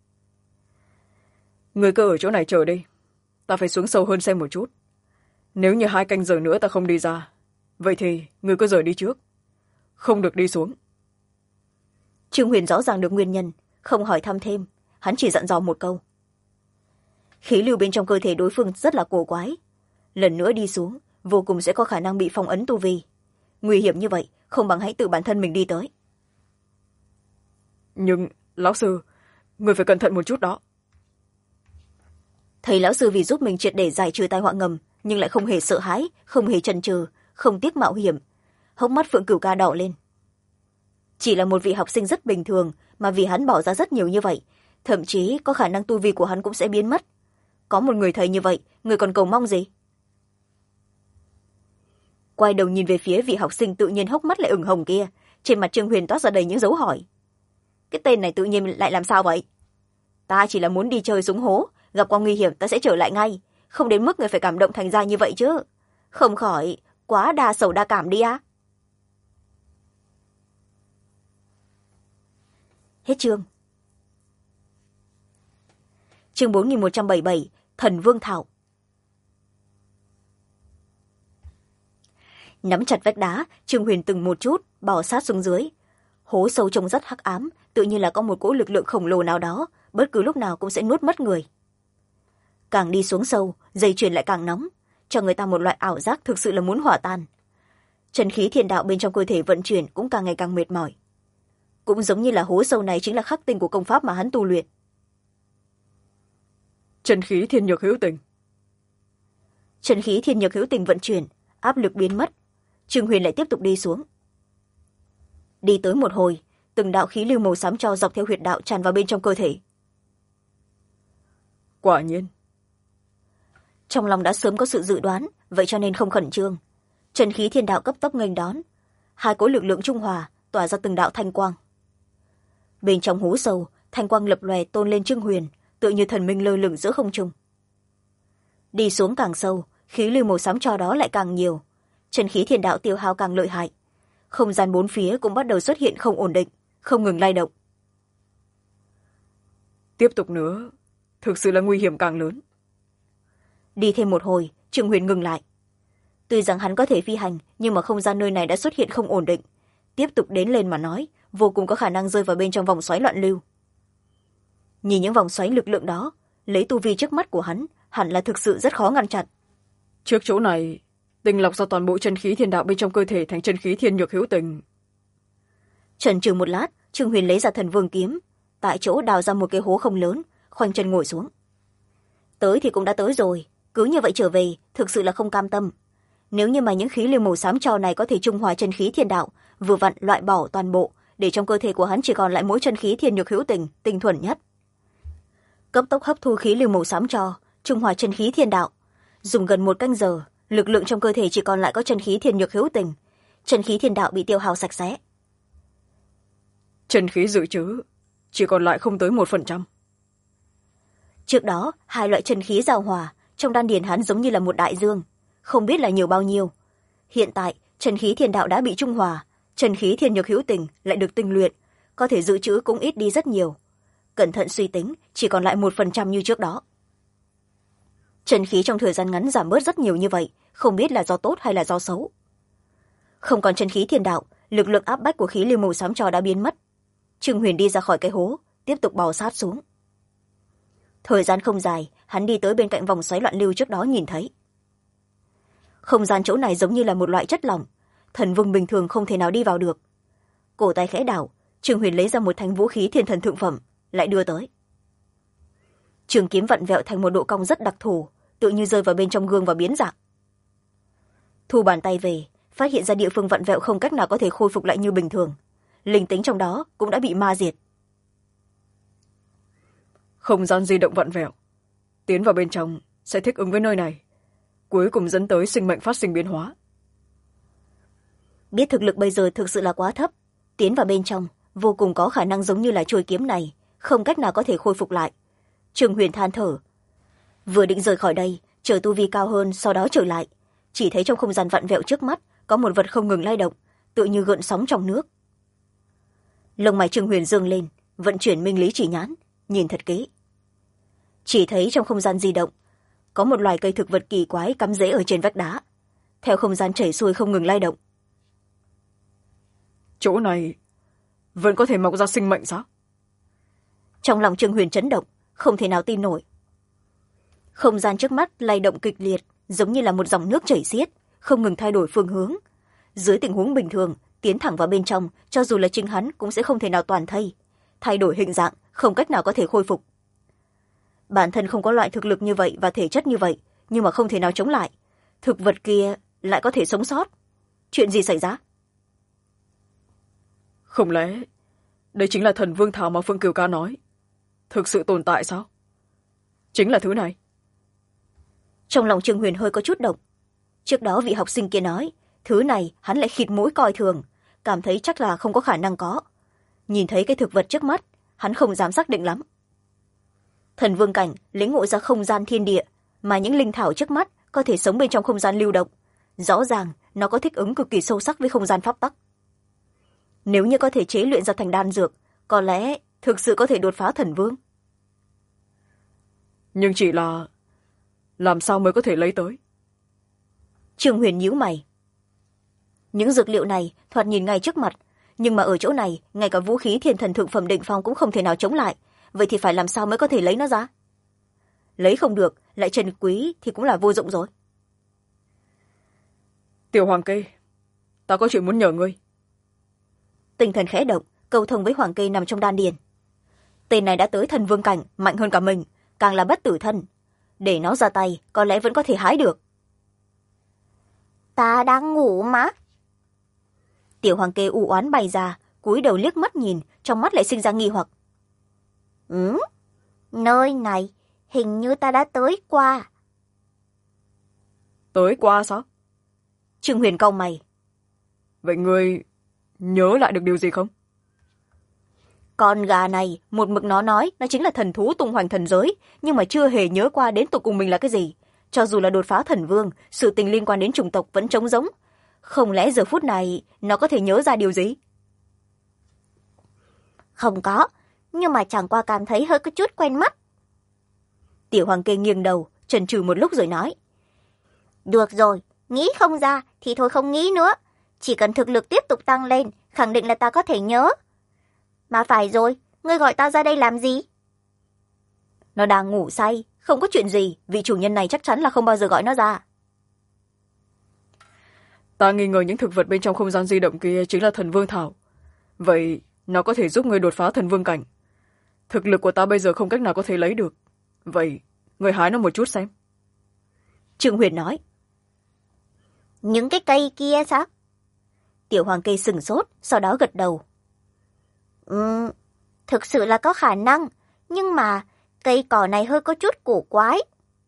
Người cứ ở chỗ này chờ đi, ta phải xuống sâu hơn xem một chút. Nếu như 2 canh giờ nữa ta không đi ra, vậy thì người cứ rời đi trước, không được đi xuống. Trương Huyền rõ ràng được nguyên nhân, không hỏi thăm thêm, hắn chỉ dặn dò một câu. Khí lưu bên trong cơ thể đối phương rất là cổ quái, lần nữa đi xuống vô cùng sẽ có khả năng bị phong ấn tu vi. Nguy hiểm như vậy, không bằng hãy tự bản thân mình đi tới. Nhưng lão sư, người phải cẩn thận một chút đó. Thầy lão sư vì giúp mình triệt để giải trừ tai họa ngầm, nhưng lại không hề sợ hãi, không hề chần chừ, không tiếc mạo hiểm. Hốc mắt Phượng Cửu Ca đỏ lên. chỉ là một vị học sinh rất bình thường mà vì hắn bỏ ra rất nhiều như vậy, thậm chí có khả năng tu vi của hắn cũng sẽ biến mất. Có một người thầy như vậy, người còn cầu mong gì? Quay đầu nhìn về phía vị học sinh tự nhiên hốc mắt lại ửng hồng kia, trên mặt Trương Huyền toát ra đầy những dấu hỏi. Cái tên này tự nhiên lại làm sao vậy? Ta chỉ là muốn đi chơi xuống hố, gặp qua nguy hiểm ta sẽ trở lại ngay, không đến mức người phải cảm động thành ra như vậy chứ. Không khỏi quá đa sầu đa cảm đi á. Hết chương. Chương 4177, Thần Vương Thảo. Nắm chặt vách đá, Trương Huyền từng một chút bò sát xuống dưới. Hố sâu trông rất hắc ám, tự nhiên là có một cỗ lực lượng khổng lồ nào đó, bất cứ lúc nào cũng sẽ nuốt mất người. Càng đi xuống sâu, dây chuyền lại càng nóng, cho người ta một loại ảo giác thực sự là muốn hỏa tan. Chân khí thiên đạo bên trong cơ thể vận chuyển cũng càng ngày càng mệt mỏi. Cũng giống như là hố sâu này chính là khắc tinh của công pháp mà hắn tu luyện. Chân khí thiên nhược hữu tình. Chân khí thiên nhược hữu tình vận chuyển, áp lực biến mất. Trương Huyền lại tiếp tục đi xuống. Đi tới một hồi, từng đạo khí lưu màu xám cho dọc theo huyệt đạo tràn vào bên trong cơ thể. Quả nhiên. Trong lòng đã sớm có sự dự đoán, vậy cho nên không khẩn trương. Chân khí thiên đạo cấp tốc nghênh đón, hai cỗ lực lượng trung hòa tỏa ra từng đạo thanh quang. Bên trong hố sâu, thanh quang lập lòe tôn lên Trương Huyền, tựa như thần minh lơ lửng giữa không trung. Đi xuống càng sâu, khí lưu màu xám cho đó lại càng nhiều, chân khí thiên đạo tiêu hao càng lợi hại. Không gian bốn phía cũng bắt đầu xuất hiện không ổn định, không ngừng lay động. Tiếp tục nữa, thực sự là nguy hiểm càng lớn. Đi thêm một hồi, Trương Huyền ngừng lại. Tuy rằng hắn có thể phi hành, nhưng mà không gian nơi này đã xuất hiện không ổn định. Tiếp tục đến lên mà nói, vô cùng có khả năng rơi vào bên trong vòng xoáy loạn lưu. Nhìn những vòng xoáy lực lượng đó, lấy tu vi trước mắt của hắn, hẳn là thực sự rất khó ngăn chặn. Trước chỗ này, tinh lọc ra toàn bộ chân khí thiên đạo bên trong cơ thể thành chân khí thiên nhược hữu tình. Chần chừ một lát, Trương Huyền lấy ra Thần Vương kiếm, tại chỗ đào ra một cái hố không lớn, khoanh chân ngồi xuống. Tới thì cũng đã tới rồi, cứ như vậy trở về, thực sự là không cam tâm. Nếu như mà những khí lưu màu xám cho này có thể trung hòa chân khí thiên đạo, vừa vặn loại bỏ toàn bộ, để trong cơ thể của hắn chỉ còn lại mỗi chân khí thiên nhược hữu tình, tinh thuần nhất. Cấp tốc hấp thu khí lưu màu xám cho, trung hòa chân khí thiên đạo. Dùng gần 1 canh giờ, lực lượng trong cơ thể chỉ còn lại có chân khí thiên nhược hữu tình, chân khí thiên đạo bị tiêu hao sạch sẽ. Chân khí dự trữ chỉ còn lại không tới 1%. Trước đó, hai loại chân khí giao hòa, trong đan điền hắn giống như là một đại dương, không biết là nhiều bao nhiêu. Hiện tại, chân khí thiên đạo đã bị trung hòa, chân khí thiên nhược hữu tình lại được tinh luyện, có thể dự trữ cũng ít đi rất nhiều. Cẩn thận suy tính, chỉ còn lại 1% như trước đó. Chân khí trong thời gian ngắn giảm bớt rất nhiều như vậy, không biết là do tốt hay là do xấu. Không còn chân khí thiên đạo, lực lượng áp bách của khí lưu màu xám trò đã biến mất. Trương Huyền đi ra khỏi cái hố, tiếp tục bò sát xuống. Thời gian không dài, hắn đi tới bên cạnh vòng xoáy loạn lưu trước đó nhìn thấy. Không gian chỗ này giống như là một loại chất lỏng, thần vương bình thường không thể nào đi vào được. Cổ tay khẽ đảo, Trương Huyền lấy ra một thanh vũ khí thiên thần thượng phẩm, lại đưa tới. Trường kiếm vặn vẹo thành một độ cong rất đặc thù, tự như rơi vào bên trong gương và biến dạng. Thu bàn tay về, phát hiện ra địa phương vặn vẹo không cách nào có thể khôi phục lại như bình thường. Linh tính trong đó cũng đã bị ma diệt. Không gian di động vặn vẹo, tiến vào bên trong sẽ thích ứng với nơi này, cuối cùng dẫn tới sinh mệnh phát sinh biến hóa. Biết thực lực bây giờ thực sự là quá thấp, tiến vào bên trong vô cùng có khả năng giống như là chuôi kiếm này, không cách nào có thể khôi phục lại. Trương Huyền than thở, vừa định rời khỏi đây, chờ tu vi cao hơn, sau đó trở lại, chỉ thấy trong không gian vặn vẹo trước mắt có một vật không ngừng lay động, tự như gợn sóng trong nước. Lông mày Trương Huyền dương lên, vận chuyển minh lý chỉ nhãn, nhìn thật kỹ. Chỉ thấy trong không gian di động có một loài cây thực vật kỳ quái cắm rễ ở trên vách đá, theo không gian chảy xuôi không ngừng lay động. Chỗ này vẫn có thể mọc ra sinh mệnh sao? Trong lòng Trương Huyền chấn động, không thể nào tin nổi. Không gian trước mắt lay động kịch liệt, giống như là một dòng nước chảy xiết, không ngừng thay đổi phương hướng. Dưới tình huống bình thường, tiến thẳng vào bên trong, cho dù là chính hắn cũng sẽ không thể nào toàn thay đổi hình dạng, không cách nào có thể khôi phục. Bản thân không có loại thực lực như vậy và thể chất như vậy, nhưng mà không thể nào chống lại. Thực vật kia lại có thể sống sót. Chuyện gì xảy ra? Không lẽ đây chính là thần vương thảo mà Phương Kiều ca nói? Thực sự tồn tại sao? Chính là thứ này. Trong lòng Trương Huyền hơi có chút động. Trước đó vị học sinh kia nói thứ này hắn lại khịt mũi coi thường, cảm thấy chắc là không có khả năng có. Nhìn thấy cái thực vật trước mắt, hắn không dám xác định lắm. Thần vương cảnh lĩnh ngộ ra không gian thiên địa, mà những linh thảo trước mắt có thể sống bên trong không gian lưu động. Rõ ràng nó có thích ứng cực kỳ sâu sắc với không gian pháp tắc. Nếu như có thể chế luyện ra thành đan dược, có lẽ thực sự có thể đột phá thần vương. Nhưng chỉ là làm sao mới có thể lấy tới? Trương Huyền nhíu mày. Những dược liệu này thoạt nhìn ngay trước mặt, nhưng mà ở chỗ này ngay cả vũ khí thiên thần thượng phẩm đỉnh phong cũng không thể nào chống lại. Vậy thì phải làm sao mới có thể lấy nó ra? Lấy không được, lại trân quý thì cũng là vô dụng rồi. Tiểu Hoàng Kê, ta có chuyện muốn nhờ ngươi. Tinh thần khẽ động, câu thông với Hoàng Kê nằm trong đan điền. Tên này đã tới thần vương cảnh, mạnh hơn cả mình, càng là bất tử thân. Để nó ra tay, có lẽ vẫn có thể hái được. Ta đang ngủ mà. Tiểu Hoàng Kê u oán bày ra, cúi đầu liếc mắt nhìn, trong mắt lại sinh ra nghi hoặc. Nơi này, hình như ta đã tới qua. Tới qua sao? Trương Huyền cau mày. Vậy ngươi nhớ lại được điều gì không? Con gà này, một mực nó nói nó chính là thần thú tung hoành thần giới, nhưng mà chưa hề nhớ qua đến tột cùng mình là cái gì. Cho dù là đột phá thần vương, sự tình liên quan đến chủng tộc vẫn trống rỗng. Không lẽ giờ phút này nó có thể nhớ ra điều gì? Không có, nhưng mà chẳng qua cảm thấy hơi có chút quen mắt. Tiểu Hoàng Kê nghiêng đầu, chần chừ một lúc rồi nói. Được rồi, nghĩ không ra thì thôi không nghĩ nữa. Chỉ cần thực lực tiếp tục tăng lên, khẳng định là ta có thể nhớ. Mà phải rồi, ngươi gọi ta ra đây làm gì? Nó đang ngủ say, không có chuyện gì, vị chủ nhân này chắc chắn là không bao giờ gọi nó ra. Ta nghi ngờ những thực vật bên trong không gian di động kia chính là thần vương thảo. Vậy nó có thể giúp ngươi đột phá thần vương cảnh. Thực lực của ta bây giờ không cách nào có thể lấy được. Vậy, ngươi hái nó một chút xem. Trương Huyền nói. Những cái cây kia sao? Tiểu Hoàng Kê sừng sốt, sau đó gật đầu. Thực sự là có khả năng, nhưng mà cây cỏ này hơi có chút cổ quái.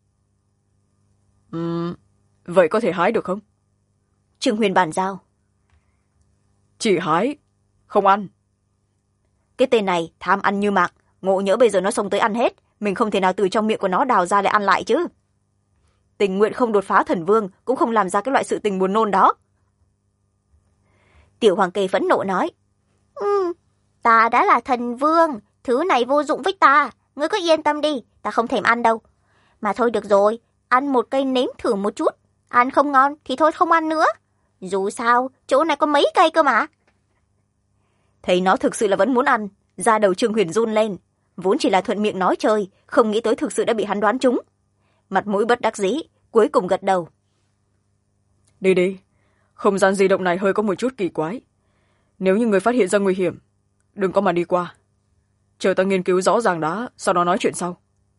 Vậy có thể hái được không? Trương Huyền bàn giao. Chỉ hái, không ăn. Cái tên này tham ăn như mạc, ngộ nhỡ bây giờ nó xông tới ăn hết, mình không thể nào từ trong miệng của nó đào ra để ăn lại chứ. Tình nguyện không đột phá thần vương, cũng không làm ra cái loại sự tình buồn nôn đó. Tiểu Hoàng Kê phẫn nộ nói. Ta đã là thần vương, thứ này vô dụng với ta, ngươi cứ yên tâm đi, ta không thèm ăn đâu. Mà thôi được rồi, ăn một cây nếm thử một chút, ăn không ngon thì thôi không ăn nữa. Dù sao, chỗ này có mấy cây cơ mà. Thấy nó thực sự là vẫn muốn ăn, da đầu Trương Huyền run lên. Vốn chỉ là thuận miệng nói chơi, không nghĩ tới thực sự đã bị hắn đoán trúng. Mặt mũi bất đắc dĩ, cuối cùng gật đầu. Đi đi, không gian di động này hơi có một chút kỳ quái. Nếu như người phát hiện ra nguy hiểm, đừng có mà đi qua. Chờ ta nghiên cứu rõ ràng đã, sau đó nói chuyện sau.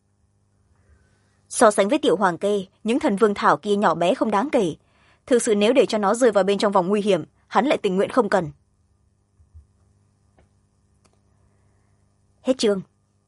So sánh với Tiểu Hoàng Kê, những thần vương thảo kia nhỏ bé không đáng kể. Thực sự nếu để cho nó rơi vào bên trong vòng nguy hiểm, hắn lại tình nguyện không cần. Hết chương.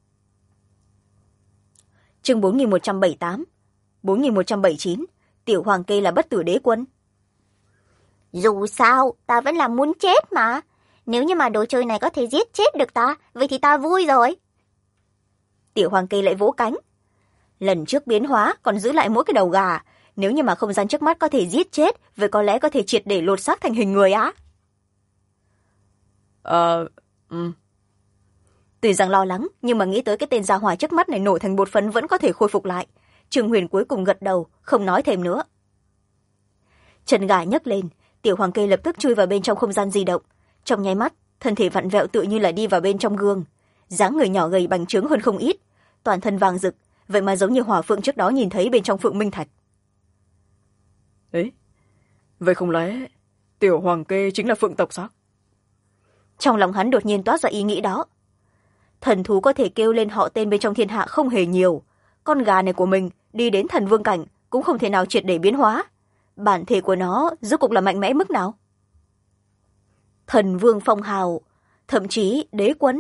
Chương 4178, 4179, Tiểu Hoàng Kê là bất tử đế quân. Dù sao, ta vẫn là muốn chết mà. Nếu như mà đồ chơi này có thể giết chết được ta, vậy thì ta vui rồi. Tiểu Hoàng Kê lại vỗ cánh. Lần trước biến hóa còn giữ lại mỗi cái đầu gà. Nếu như mà không gian trước mắt có thể giết chết, vậy có lẽ có thể triệt để lột xác thành hình người á. Tuy rằng lo lắng, nhưng mà nghĩ tới cái tên gia hỏa trước mắt này nổ thành bột phấn vẫn có thể khôi phục lại. Trương Huyền cuối cùng gật đầu, không nói thêm nữa. Chân gà nhấc lên, Tiểu Hoàng Kê lập tức chui vào bên trong không gian di động. Trong nháy mắt, thân thể vặn vẹo tựa như là đi vào bên trong gương. Dáng người nhỏ gầy bành trướng hơn không ít, toàn thân vàng rực, vậy mà giống như hỏa phượng trước đó nhìn thấy bên trong Phượng Minh Thạch. Ấy, vậy không lẽ Tiểu Hoàng Kê chính là phượng tộc sao? Trong lòng hắn đột nhiên toát ra ý nghĩ đó. Thần thú có thể kêu lên họ tên bên trong thiên hạ không hề nhiều. Con gà này của mình đi đến thần vương cảnh cũng không thể nào triệt để biến hóa. Bản thể của nó rốt cuộc là mạnh mẽ mức nào? Thần vương phong hào, thậm chí đế quân.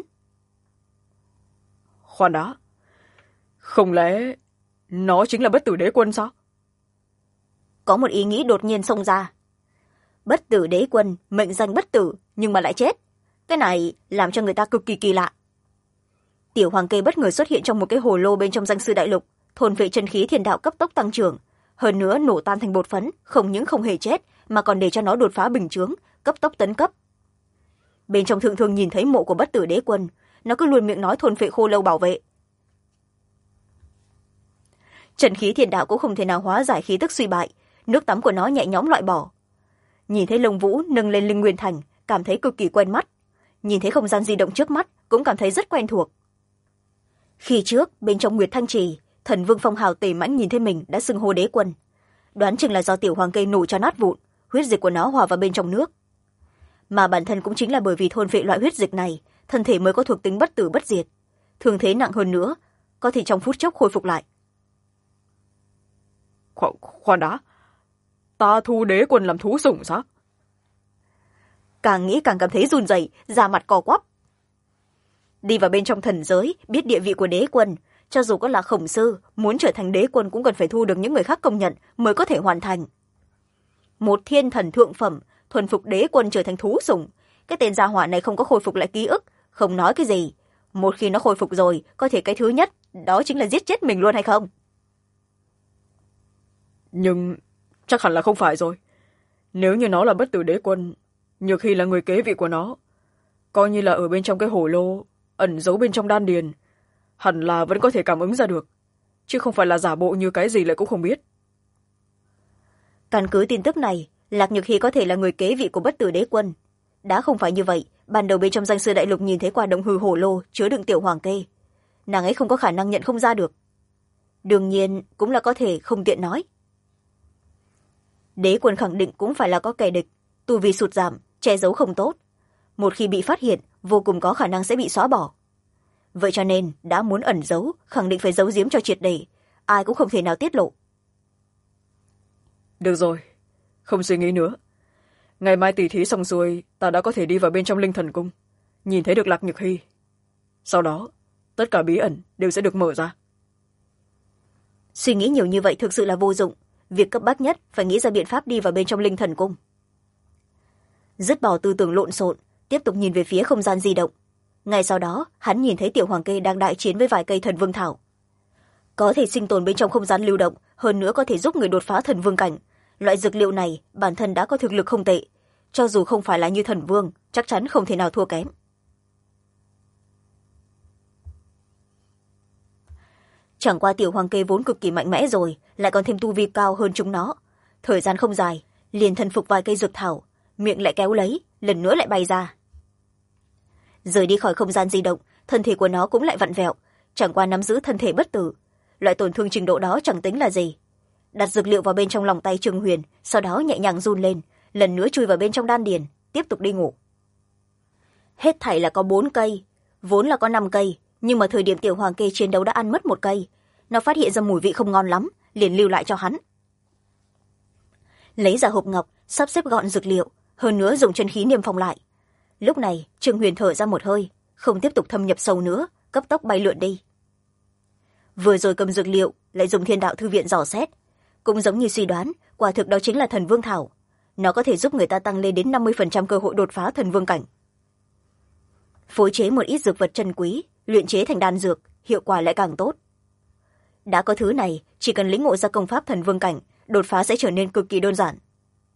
Khoan đã, không lẽ nó chính là bất tử đế quân sao? Có một ý nghĩ đột nhiên xông ra. Bất tử đế quân, mệnh danh bất tử nhưng mà lại chết. Cái này làm cho người ta cực kỳ kỳ lạ. Tiểu hoàng kê bất ngờ xuất hiện trong một cái hồ lô bên trong danh sư đại lục, thôn vệ chân khí thiên đạo cấp tốc tăng trưởng, hơn nữa nổ tan thành bột phấn, không những không hề chết mà còn để cho nó đột phá bình chướng, cấp tốc tấn cấp. Bên trong thượng thường nhìn thấy mộ của bất tử đế quân, nó cứ luôn miệng nói thôn vệ khô lâu bảo vệ. Chân khí thiên đạo cũng không thể nào hóa giải khí tức suy bại, nước tắm của nó nhẹ nhõm loại bỏ. Nhìn thấy lông vũ nâng lên linh nguyên thành, cảm thấy cực kỳ quen mắt. Nhìn thấy không gian di động trước mắt cũng cảm thấy rất quen thuộc. Khi trước bên trong Nguyệt Thanh Trì, thần vương phong hào tề mãnh nhìn thấy mình đã xưng hô đế quân, đoán chừng là do tiểu hoàng cây nổ cho nát vụn, huyết dịch của nó hòa vào bên trong nước. Mà bản thân cũng chính là bởi vì thôn vệ loại huyết dịch này, thân thể mới có thuộc tính bất tử bất diệt, thương thế nặng hơn nữa có thể trong phút chốc khôi phục lại. Khoan đã, ta thu đế quân làm thú sủng sao? Càng nghĩ càng cảm thấy run rẩy, da mặt co quắp. Đi vào bên trong thần giới, biết địa vị của đế quân, cho dù có là khổng sư, muốn trở thành đế quân cũng cần phải thu được những người khác công nhận mới có thể hoàn thành. Một thiên thần thượng phẩm, thuần phục đế quân trở thành thú sủng, cái tên gia hỏa này không có khôi phục lại ký ức, không nói cái gì. Một khi nó khôi phục rồi, có thể cái thứ nhất, đó chính là giết chết mình luôn hay không? Nhưng chắc hẳn là không phải rồi. Nếu như nó là bất tử đế quân, nhiều khi là người kế vị của nó, coi như là ở bên trong cái hổ lô, ẩn giấu bên trong đan điền, hẳn là vẫn có thể cảm ứng ra được, chứ không phải là giả bộ như cái gì lại cũng không biết. Căn cứ tin tức này, Lạc Nhược Hy có thể là người kế vị của bất tử đế quân. Đã không phải như vậy, ban đầu bên trong danh sư đại lục nhìn thấy quả động hư hổ lô chứa đựng tiểu hoàng kê, nàng ấy không có khả năng nhận không ra được. Đương nhiên cũng là có thể không tiện nói. Đế quân khẳng định cũng phải là có kẻ địch, tu vi sụt giảm, che giấu không tốt. Một khi bị phát hiện, vô cùng có khả năng sẽ bị xóa bỏ. Vậy cho nên, đã muốn ẩn giấu, khẳng định phải giấu giếm cho triệt để, ai cũng không thể nào tiết lộ. Được rồi, không suy nghĩ nữa. Ngày mai tỉ thí xong xuôi, ta đã có thể đi vào bên trong linh thần cung, nhìn thấy được Lạc Nhược Hy. Sau đó, tất cả bí ẩn đều sẽ được mở ra. Suy nghĩ nhiều như vậy thực sự là vô dụng. Việc cấp bách nhất phải nghĩ ra biện pháp đi vào bên trong linh thần cung. Dứt bỏ tư tưởng lộn xộn, tiếp tục nhìn về phía không gian di động. Ngay sau đó, hắn nhìn thấy tiểu hoàng kê đang đại chiến với vài cây thần vương thảo. Có thể sinh tồn bên trong không gian lưu động, hơn nữa có thể giúp người đột phá thần vương cảnh. Loại dược liệu này bản thân đã có thực lực không tệ, cho dù không phải là như thần vương, chắc chắn không thể nào thua kém. Chẳng qua tiểu hoàng kê vốn cực kỳ mạnh mẽ rồi, lại còn thêm tu vi cao hơn chúng nó. Thời gian không dài, liền thần phục vài cây dược thảo, miệng lại kéo lấy, lần nữa lại bay ra. Rời đi khỏi không gian di động, thân thể của nó cũng lại vặn vẹo, chẳng qua nắm giữ thân thể bất tử. Loại tổn thương trình độ đó chẳng tính là gì. Đặt dược liệu vào bên trong lòng tay Trương Huyền, sau đó nhẹ nhàng run lên, lần nữa chui vào bên trong đan điền, tiếp tục đi ngủ. Hết thảy là có 4 cây, vốn là có 5 cây, nhưng mà thời điểm tiểu hoàng kê chiến đấu đã ăn mất 1 cây. Nó phát hiện ra mùi vị không ngon lắm, liền lưu lại cho hắn. Lấy ra hộp ngọc, sắp xếp gọn dược liệu, hơn nữa dùng chân khí niêm phong lại. Lúc này Trương Huyền thở ra một hơi, không tiếp tục thâm nhập sâu nữa, cấp tốc bay lượn đi. Vừa rồi cầm dược liệu, lại dùng thiên đạo thư viện dò xét, cũng giống như suy đoán, quả thực đó chính là thần vương thảo. Nó có thể giúp người ta tăng lên đến 50% cơ hội đột phá thần vương cảnh. Phối chế một ít dược vật chân quý, luyện chế thành đan dược, hiệu quả lại càng tốt. Đã có thứ này, chỉ cần lĩnh ngộ ra công pháp thần vương cảnh, đột phá sẽ trở nên cực kỳ đơn giản.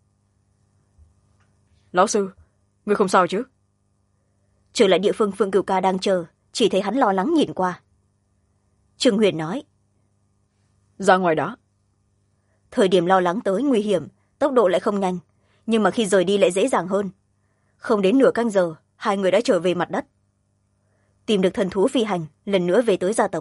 Lão sư, ngươi không sao chứ? Trở lại địa phương Phương Cửu Ca đang chờ, chỉ thấy hắn lo lắng nhìn qua. Trương Huyền nói: ra ngoài đã. Thời điểm lo lắng tới nguy hiểm, tốc độ lại không nhanh, nhưng mà khi rời đi lại dễ dàng hơn. Không đến nửa canh giờ, hai người đã trở về mặt đất. Tìm được thần thú phi hành, lần nữa về tới gia tộc.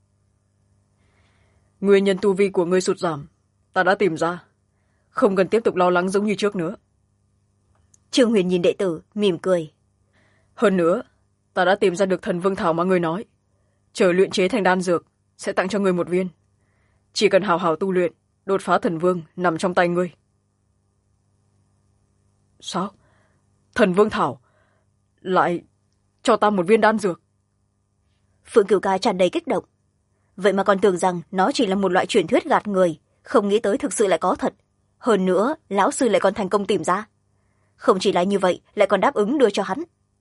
Nguyên nhân tu vi của ngươi sụt giảm, ta đã tìm ra. Không cần tiếp tục lo lắng giống như trước nữa. Trương Huyền nhìn đệ tử, mỉm cười. Hơn nữa, ta đã tìm ra được thần vương thảo mà ngươi nói. Chờ luyện chế thành đan dược, sẽ tặng cho ngươi 1 viên. Chỉ cần hào hào tu luyện, đột phá thần vương nằm trong tay ngươi. Sao? Thần vương thảo? Lại cho ta một viên đan dược. Phượng Cửu Ca tràn đầy kích động. Vậy mà còn tưởng rằng nó chỉ là một loại truyền thuyết gạt người, không nghĩ tới thực sự lại có thật. Hơn nữa lão sư lại còn thành công tìm ra. Không chỉ là như vậy, lại còn đáp ứng đưa cho hắn.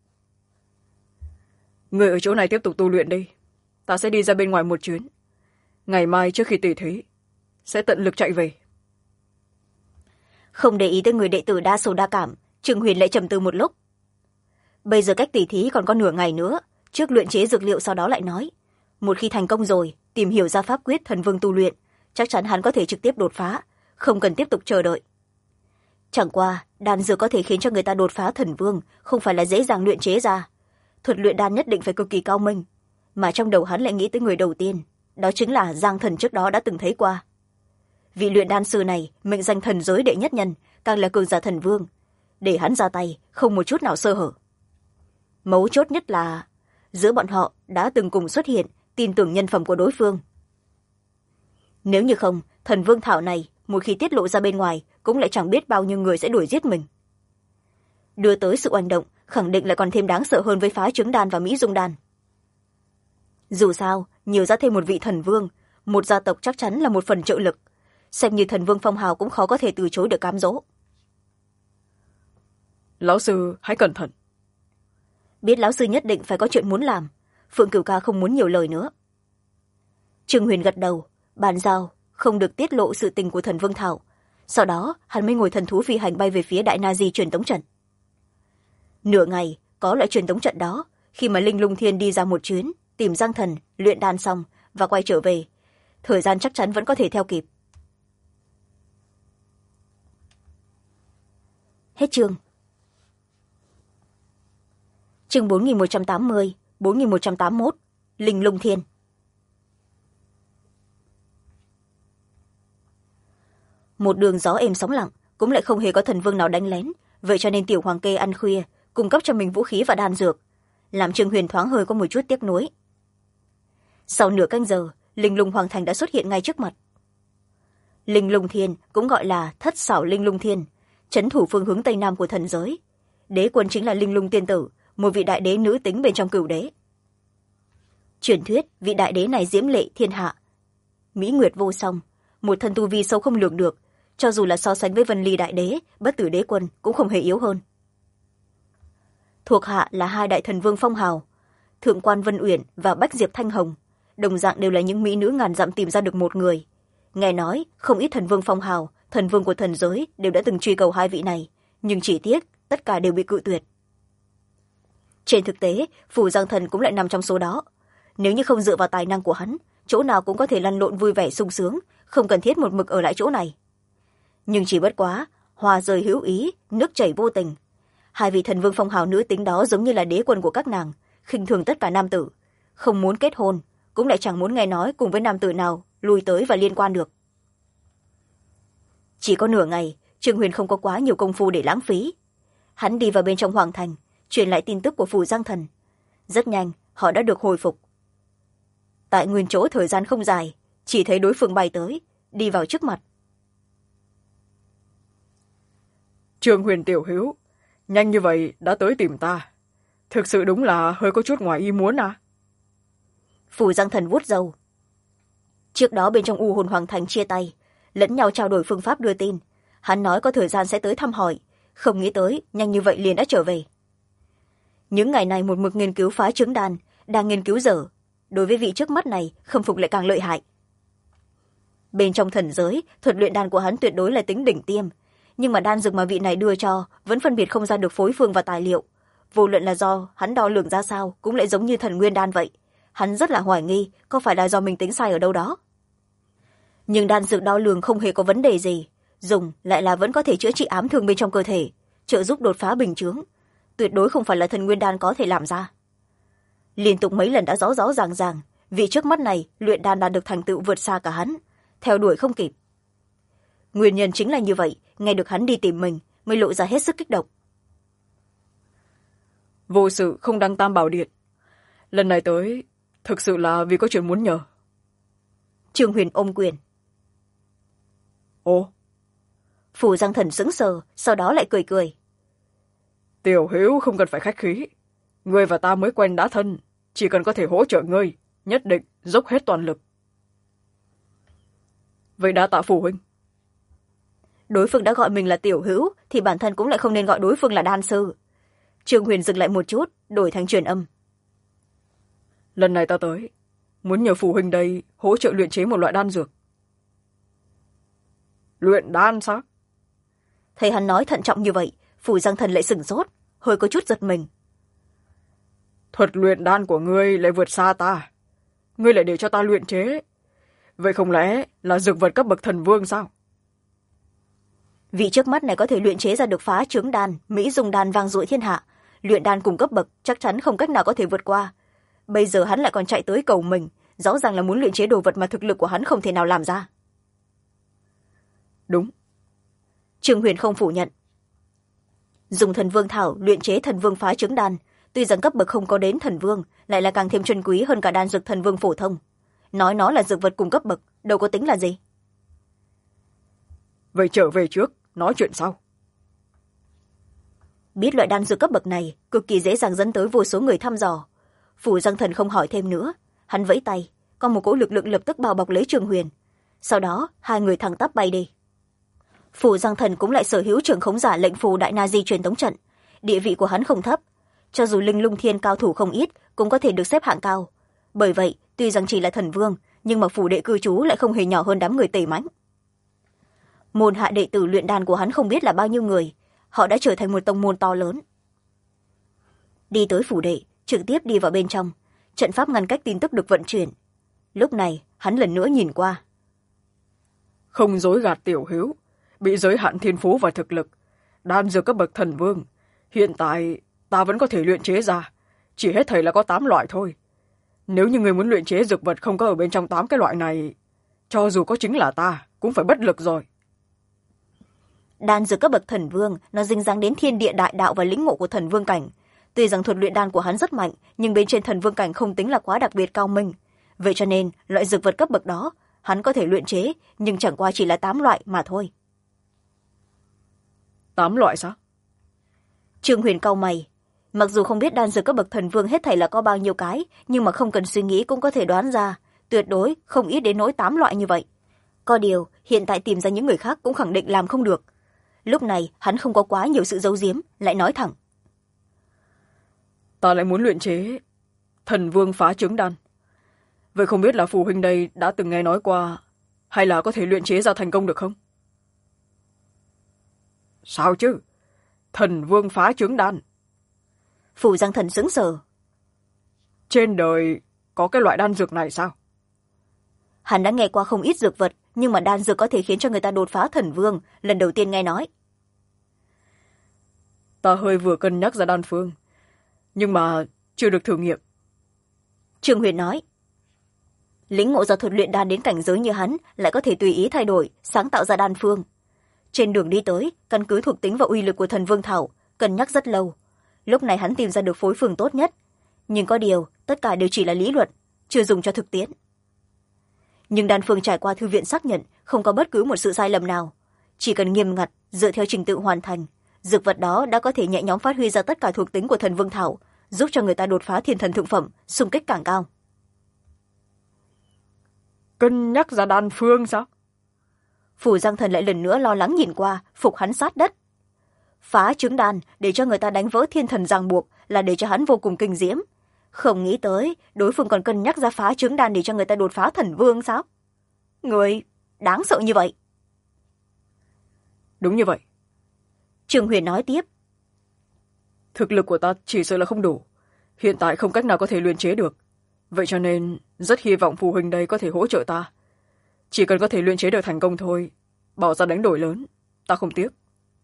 Người ở chỗ này tiếp tục tu luyện đi, ta sẽ đi ra bên ngoài một chuyến. Ngày mai trước khi tỷ thí sẽ tận lực chạy về. Không để ý tới người đệ tử đa sầu đa cảm, Trương Huyền lại trầm tư một lúc. Bây giờ cách tỷ thí còn có nửa ngày nữa, trước luyện chế dược liệu sau đó lại nói. Một khi thành công rồi, tìm hiểu ra pháp quyết thần vương tu luyện, chắc chắn hắn có thể trực tiếp đột phá, không cần tiếp tục chờ đợi. Chẳng qua đan dược có thể khiến cho người ta đột phá thần vương không phải là dễ dàng luyện chế ra. Thuật luyện đan nhất định phải cực kỳ cao minh, mà trong đầu hắn lại nghĩ tới người đầu tiên, đó chính là Giang Thần trước đó đã từng thấy qua. Vị luyện đan sư này mệnh danh thần giới đệ nhất nhân, càng là cường giả thần vương, để hắn ra tay không một chút nào sơ hở. Mấu chốt nhất là giữa bọn họ đã từng cùng xuất hiện, tin tưởng nhân phẩm của đối phương. Nếu như không, thần vương thảo này một khi tiết lộ ra bên ngoài cũng lại chẳng biết bao nhiêu người sẽ đuổi giết mình. Đưa tới sự oanh động khẳng định lại còn thêm đáng sợ hơn với phá trứng đan và mỹ dung đan. Dù sao nhiều ra thêm một vị thần vương, một gia tộc chắc chắn là một phần trợ lực, xem như thần vương phong hào cũng khó có thể từ chối được cám dỗ. Lão sư hãy cẩn thận. Biết lão sư nhất định phải có chuyện muốn làm, Phượng Cửu Ca không muốn nhiều lời nữa. Trương Huyền gật đầu, bàn giao không được tiết lộ sự tình của thần vương thảo. Sau đó hắn mới ngồi thần thú phi hành bay về phía đại na di truyền tống trận. Nửa ngày có loại truyền tống trận đó, khi mà Linh Lung Thiên đi ra một chuyến tìm Giang Thần luyện đan xong và quay trở về, thời gian chắc chắn vẫn có thể theo kịp. Hết chương. Chương 4180, 4181, Linh Lung Thiên. Một đường gió êm sóng lặng, cũng lại không hề có thần vương nào đánh lén, vậy cho nên tiểu hoàng kê ăn khuya cung cấp cho mình vũ khí và đan dược, làm Trương Huyền thoáng hơi có một chút tiếc nuối. Sau nửa canh giờ, Linh Lung Hoàng Thành đã xuất hiện ngay trước mặt. Linh Lung Thiên cũng gọi là Thất Xảo Linh Lung Thiên, trấn thủ phương hướng tây nam của thần giới. Đế quân chính là Linh Lung Tiên Tử, một vị đại đế nữ tính bên trong Cửu Đế. Truyền thuyết vị đại đế này diễm lệ thiên hạ, mỹ nguyệt vô song, một thân tu vi sâu không lường được, cho dù là so sánh với Vân Ly đại đế, Bất Tử đế quân cũng không hề yếu hơn. Thuộc hạ là hai đại thần vương phong hào, Thượng quan Vân Uyển và Bách Diệp Thanh Hồng, đồng dạng đều là những mỹ nữ ngàn dặm tìm ra được một người. Nghe nói không ít thần vương phong hào, thần vương của thần giới đều đã từng truy cầu hai vị này, nhưng chỉ tiếc tất cả đều bị cự tuyệt. Trên thực tế Phủ Giang Thần cũng lại nằm trong số đó. Nếu như không dựa vào tài năng của hắn, chỗ nào cũng có thể lăn lộn vui vẻ sung sướng, không cần thiết một mực ở lại chỗ này. Nhưng chỉ bất quá hoa rơi hữu ý, nước chảy vô tình. Hai vị thần vương phong hào nữ tính đó giống như là đế quân của các nàng, khinh thường tất cả nam tử, không muốn kết hôn, cũng lại chẳng muốn nghe nói cùng với nam tử nào lui tới và liên quan được. Chỉ có nửa ngày, Trương Huyền không có quá nhiều công phu để lãng phí. Hắn đi vào bên trong hoàng thành, truyền lại tin tức của Phủ Giang Thần. Rất nhanh họ đã được hồi phục. Tại nguyên chỗ thời gian không dài, chỉ thấy đối phương bay tới, đi vào trước mặt. Trương Huyền tiểu hữu, nhanh như vậy đã tới tìm ta, thực sự đúng là hơi có chút ngoài ý muốn à. Phủ Giang Thần vuốt râu. Trước đó bên trong U Hồn Hoàng Thành chia tay, lẫn nhau trao đổi phương pháp đưa tin. Hắn nói có thời gian sẽ tới thăm hỏi, không nghĩ tới nhanh như vậy liền đã trở về. Những ngày này một mực nghiên cứu phá trứng đan, đang nghiên cứu dở. Đối với vị trước mắt này, khâm phục lại càng lợi hại. Bên trong thần giới, thuật luyện đan của hắn tuyệt đối là tính đỉnh tiêm, nhưng mà đan dược mà vị này đưa cho vẫn phân biệt không ra được phối phương và tài liệu. Vô luận là do hắn đo lường ra sao cũng lại giống như thần nguyên đan vậy. Hắn rất là hoài nghi có phải là do mình tính sai ở đâu đó. Nhưng đan dược đo lường không hề có vấn đề gì, dùng lại là vẫn có thể chữa trị ám thương bên trong cơ thể, trợ giúp đột phá bình chướng, tuyệt đối không phải là thần nguyên đan có thể làm ra. Liên tục mấy lần đã rõ rõ ràng ràng, vị trước mắt này luyện đan đạt được thành tựu vượt xa cả hắn, theo đuổi không kịp. Nguyên nhân chính là như vậy, nghe được hắn đi tìm mình mới lộ ra hết sức kích động. Vô sự không đăng tam bảo điện, lần này tới thực sự là vì có chuyện muốn nhờ. Trương Huyền ôm quyền. Ồ. Phủ Giang Thần sững sờ, sau đó lại cười cười. Tiểu hữu không cần phải khách khí, ngươi và ta mới quen đã thân, chỉ cần có thể hỗ trợ ngươi, nhất định dốc hết toàn lực. Vậy đã tạ phù huynh. Đối phương đã gọi mình là tiểu hữu thì bản thân cũng lại không nên gọi đối phương là đan sư. Trương Huyền dừng lại một chút, đổi thành truyền âm. Lần này ta tới, muốn nhờ phù huynh đây hỗ trợ luyện chế một loại đan dược. Luyện đan sao? Thấy hắn nói thận trọng như vậy, Phủ Giang Thần lại sửng sốt, hơi có chút giật mình. Thuật luyện đan của ngươi lại vượt xa ta. Ngươi lại để cho ta luyện chế. Vậy không lẽ là dược vật cấp bậc thần vương sao? Vị trước mắt này có thể luyện chế ra được phá trướng đan, mỹ dung đan vang dội thiên hạ. Luyện đan cùng cấp bậc chắc chắn không cách nào có thể vượt qua. Bây giờ hắn lại còn chạy tới cầu mình, rõ ràng là muốn luyện chế đồ vật mà thực lực của hắn không thể nào làm ra. Đúng. Trương Huyền không phủ nhận. Dùng thần vương thảo luyện chế thần vương phá trướng đan, tuy rằng cấp bậc không có đến thần vương, lại là càng thêm chân quý hơn cả đan dược thần vương phổ thông. Nói nó là dược vật cùng cấp bậc, đâu có tính là gì. Vậy trở về trước, nói chuyện sau. Biết loại đan dược cấp bậc này cực kỳ dễ dàng dẫn tới vô số người thăm dò. Phủ Giang Thần không hỏi thêm nữa, hắn vẫy tay, có một cỗ lực lượng lập tức bao bọc lấy Trương Huyền. Sau đó hai người thẳng tắp bay đi. Phủ Giang Thần cũng lại sở hữu trưởng khống giả lệnh phù đại na di truyền tống trận. Địa vị của hắn không thấp, cho dù linh lung thiên cao thủ không ít cũng có thể được xếp hạng cao. Bởi vậy tuy rằng chỉ là thần vương, nhưng mà phủ đệ cư trú lại không hề nhỏ hơn đám người Tề Mãnh. Môn hạ đệ tử luyện đan của hắn không biết là bao nhiêu người, họ đã trở thành một tông môn to lớn. Đi tới phủ đệ, trực tiếp đi vào bên trong, trận pháp ngăn cách tin tức được vận chuyển. Lúc này hắn lần nữa nhìn qua. Không dối gạt tiểu hữu, bị giới hạn thiên phú và thực lực, đan dược cấp bậc thần vương hiện tại ta vẫn có thể luyện chế ra, chỉ hết thảy là có 8 loại thôi. Nếu như người muốn luyện chế dược vật không có ở bên trong 8 cái loại này, cho dù có chính là ta cũng phải bất lực rồi. Đan dược cấp bậc thần vương nó dính dáng đến thiên địa đại đạo và lĩnh ngộ của thần vương cảnh. Tuy rằng thuật luyện đan của hắn rất mạnh, nhưng bên trên thần vương cảnh không tính là quá đặc biệt cao minh. Vậy cho nên loại dược vật cấp bậc đó hắn có thể luyện chế, nhưng chẳng qua chỉ là 8 loại mà thôi. 8 loại sao? Trương Huyền cau mày. Mặc dù không biết đan dược cấp bậc thần vương hết thảy là có bao nhiêu cái, nhưng mà không cần suy nghĩ cũng có thể đoán ra, tuyệt đối không ít đến nỗi 8 loại như vậy. Có điều hiện tại tìm ra những người khác cũng khẳng định làm không được. Lúc này hắn không có quá nhiều sự giấu giếm, lại nói thẳng. Ta lại muốn luyện chế thần vương phá trứng đan. Vậy không biết là phù huynh đây đã từng nghe nói qua, hay là có thể luyện chế ra thành công được không? Sao chứ? Thần vương phá trứng đan. Phủ Giang Thần sững sờ. Trên đời có cái loại đan dược này sao? Hắn đã nghe qua không ít dược vật, nhưng mà đan dược có thể khiến cho người ta đột phá thần vương, lần đầu tiên nghe nói. Ta hơi vừa cân nhắc ra đan phương, nhưng mà chưa được thử nghiệm. Trương Huyền nói. Lĩnh ngộ ra thuật luyện đan đến cảnh giới như hắn lại có thể tùy ý thay đổi, sáng tạo ra đan phương. Trên đường đi tới, căn cứ thuộc tính và uy lực của thần vương thảo, cân nhắc rất lâu. Lúc này hắn tìm ra được phối phương tốt nhất, nhưng có điều tất cả đều chỉ là lý luận, chưa dùng cho thực tiễn. Nhưng đan phương trải qua thư viện xác nhận không có bất cứ một sự sai lầm nào, chỉ cần nghiêm ngặt dựa theo trình tự hoàn thành, dược vật đó đã có thể nhẹ nhõm phát huy ra tất cả thuộc tính của thần vương thảo, giúp cho người ta đột phá thiên thần thượng phẩm, xung kích càng cao. Cân nhắc ra đan phương sao? Phủ Giang Thần lại lần nữa lo lắng nhìn qua, phục hắn sát đất. Phá trứng đan để cho người ta đánh vỡ thiên thần ràng buộc là để cho hắn vô cùng kinh diễm. Không nghĩ tới đối phương còn cân nhắc ra phá trứng đan để cho người ta đột phá thần vương sao? Người đáng sợ như vậy. Đúng như vậy. Trương Huyền nói tiếp. Thực lực của ta chỉ sợ là không đủ, hiện tại không cách nào có thể luyện chế được. Vậy cho nên rất hy vọng phù huynh đây có thể hỗ trợ ta. Chỉ cần có thể luyện chế được thành công thôi, bỏ ra đánh đổi lớn, ta không tiếc.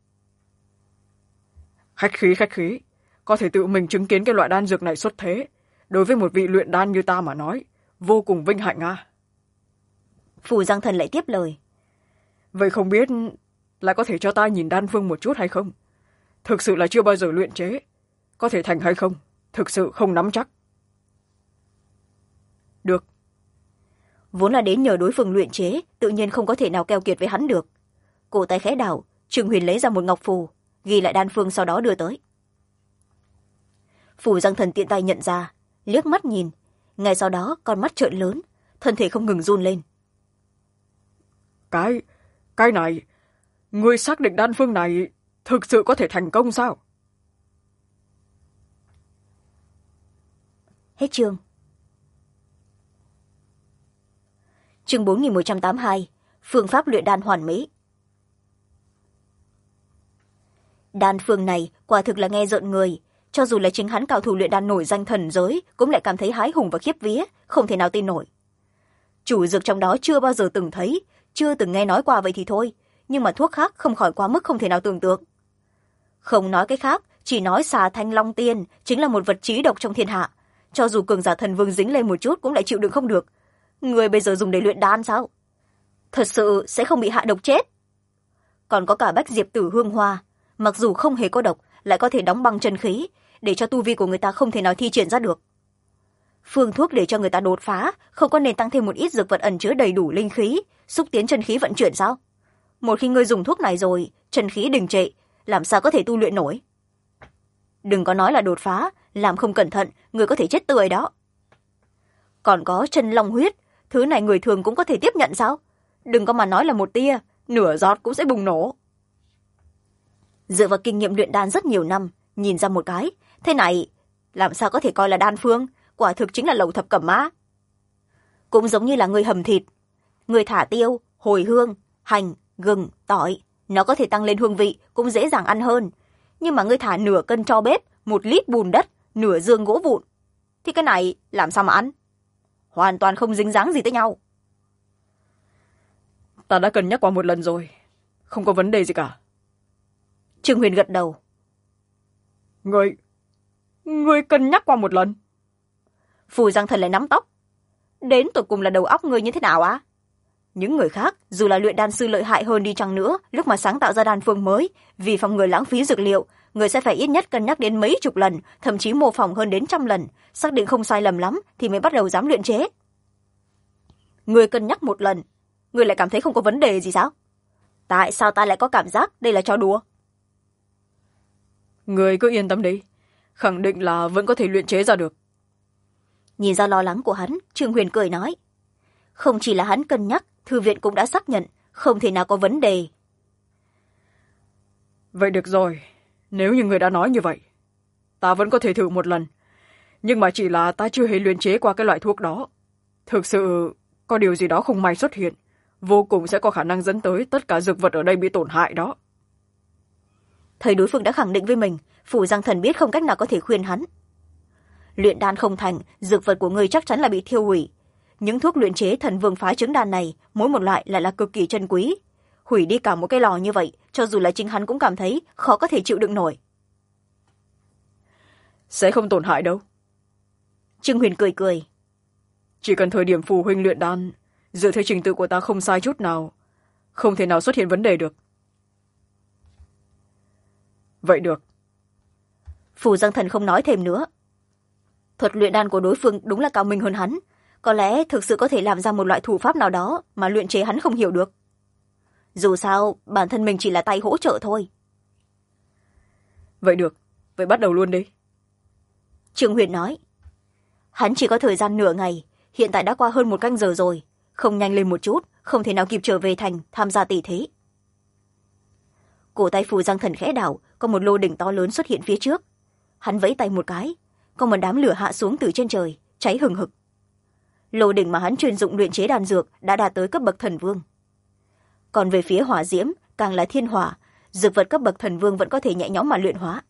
Khách khí, có thể tự mình chứng kiến cái loại đan dược này xuất thế, đối với một vị luyện đan như ta mà nói, vô cùng vinh hạnh à. Phủ Giang Thần lại tiếp lời. Vậy không biết là có thể cho ta nhìn đan phương một chút hay không? Thực sự là chưa bao giờ luyện chế, có thể thành hay không, thực sự không nắm chắc. Được. Vốn là đến nhờ đối phương luyện chế, tự nhiên không có thể nào keo kiệt với hắn được. Cổ tay khẽ đảo, Trương Huyền lấy ra một ngọc phù, ghi lại đan phương sau đó đưa tới. Phù Giang Thần tiện tay nhận ra, liếc mắt nhìn, ngay sau đó con mắt trợn lớn, thân thể không ngừng run lên. Cái này, ngươi xác định đan phương này thực sự có thể thành công sao? Hết chương. Chương 4182, phương pháp luyện đan hoàn mỹ. Đan phương này quả thực là nghe rợn người, cho dù là chính hắn cao thủ luyện đan nổi danh thần giới cũng lại cảm thấy hái hùng và khiếp vía, không thể nào tin nổi. Chủ dược trong đó chưa bao giờ từng thấy, chưa từng nghe nói qua vậy thì thôi, nhưng mà thuốc khác không khỏi quá mức không thể nào tưởng tượng. Không nói cái khác, chỉ nói xà thanh long tiên chính là một vật chí độc trong thiên hạ, cho dù cường giả thần vương dính lên một chút cũng lại chịu đựng không được. Người bây giờ dùng để luyện đan sao? Thật sự sẽ không bị hạ độc chết? Còn có cả bách diệp tử hương hoa, mặc dù không hề có độc lại có thể đóng băng chân khí, để cho tu vi của người ta không thể nào thi triển ra được. Phương thuốc để cho người ta đột phá không có nên tăng thêm một ít dược vật ẩn chứa đầy đủ linh khí, xúc tiến chân khí vận chuyển sao? Một khi ngươi dùng thuốc này rồi, chân khí đình trệ, làm sao có thể tu luyện nổi? Đừng có nói là đột phá, làm không cẩn thận người có thể chết tươi đó. Còn có chân long huyết, thứ này người thường cũng có thể tiếp nhận sao? Đừng có mà nói là một tia, nửa giọt cũng sẽ bùng nổ. Dựa vào kinh nghiệm luyện đan rất nhiều năm, nhìn ra một cái, thế này làm sao có thể coi là đan phương, quả thực chính là lầu thập cẩm mã. Cũng giống như là người hầm thịt, người thả tiêu, hồi hương, hành, gừng, tỏi, nó có thể tăng lên hương vị, cũng dễ dàng ăn hơn. Nhưng mà người thả nửa cân tro bếp, 1 lít bùn đất, nửa giường gỗ vụn, thì cái này làm sao mà ăn? Hoàn toàn không dính dáng gì tới nhau. Ta đã cân nhắc qua một lần rồi, không có vấn đề gì cả. Trương Huyền gật đầu. Ngươi cân nhắc qua một lần? Phù Giang Thần lại nắm tóc. Đến tột cùng là đầu óc ngươi như thế nào á? Những người khác, dù là luyện đan sư lợi hại hơn đi chăng nữa, lúc mà sáng tạo ra đan phương mới, vì phòng ngừa lãng phí dược liệu, người sẽ phải ít nhất cân nhắc đến mấy chục lần, thậm chí mô phỏng hơn đến 100 lần, xác định không sai lầm lắm thì mới bắt đầu dám luyện chế. Người cân nhắc một lần, người lại cảm thấy không có vấn đề gì sao? Tại sao ta lại có cảm giác đây là trò đùa? Người cứ yên tâm đi, khẳng định là vẫn có thể luyện chế ra được. Nhìn ra lo lắng của hắn, Trương Huyền cười nói. Không chỉ là hắn cân nhắc, thư viện cũng đã xác nhận, không thể nào có vấn đề. Vậy được rồi, nếu như người đã nói như vậy, ta vẫn có thể thử một lần. Nhưng mà chỉ là ta chưa hề luyện chế qua cái loại thuốc đó. Thực sự, có điều gì đó không may xuất hiện, vô cùng sẽ có khả năng dẫn tới tất cả dược vật ở đây bị tổn hại đó. Thấy đối phương đã khẳng định với mình, Phủ Giang Thần biết không cách nào có thể khuyên hắn. Luyện đan không thành, dược vật của ngươi chắc chắn là bị thiêu hủy. Những thuốc luyện chế thần vương phái trứng đan này, mỗi một loại lại là cực kỳ chân quý. Hủy đi cả một cái lò như vậy, cho dù là chính hắn cũng cảm thấy khó có thể chịu đựng nổi. Sẽ không tổn hại đâu. Trương Huyền cười cười. Chỉ cần thời điểm phù huynh luyện đan, dựa theo trình tự của ta không sai chút nào, không thể nào xuất hiện vấn đề được. Vậy được. Phù Giang Thần không nói thêm nữa. Thuật luyện đan của đối phương đúng là cao minh hơn hắn, có lẽ thực sự có thể làm ra một loại thủ pháp nào đó mà luyện chế hắn không hiểu được. Dù sao, bản thân mình chỉ là tay hỗ trợ thôi. Vậy được, vậy bắt đầu luôn đi. Trương Huyền nói. Hắn chỉ có thời gian nửa ngày, hiện tại đã qua hơn 1 canh giờ rồi, không nhanh lên một chút, không thể nào kịp trở về thành tham gia tỷ thí. Cổ tay Phù Giang Thần khẽ đảo, có một lô đỉnh to lớn xuất hiện phía trước. Hắn vẫy tay một cái, có một đám lửa hạ xuống từ trên trời, cháy hừng hực. Lô đỉnh mà hắn chuyên dụng luyện chế đan dược đã đạt tới cấp bậc thần vương. Còn về phía hỏa diễm, càng là thiên hỏa, dược vật cấp bậc thần vương vẫn có thể nhẹ nhõm mà luyện hóa.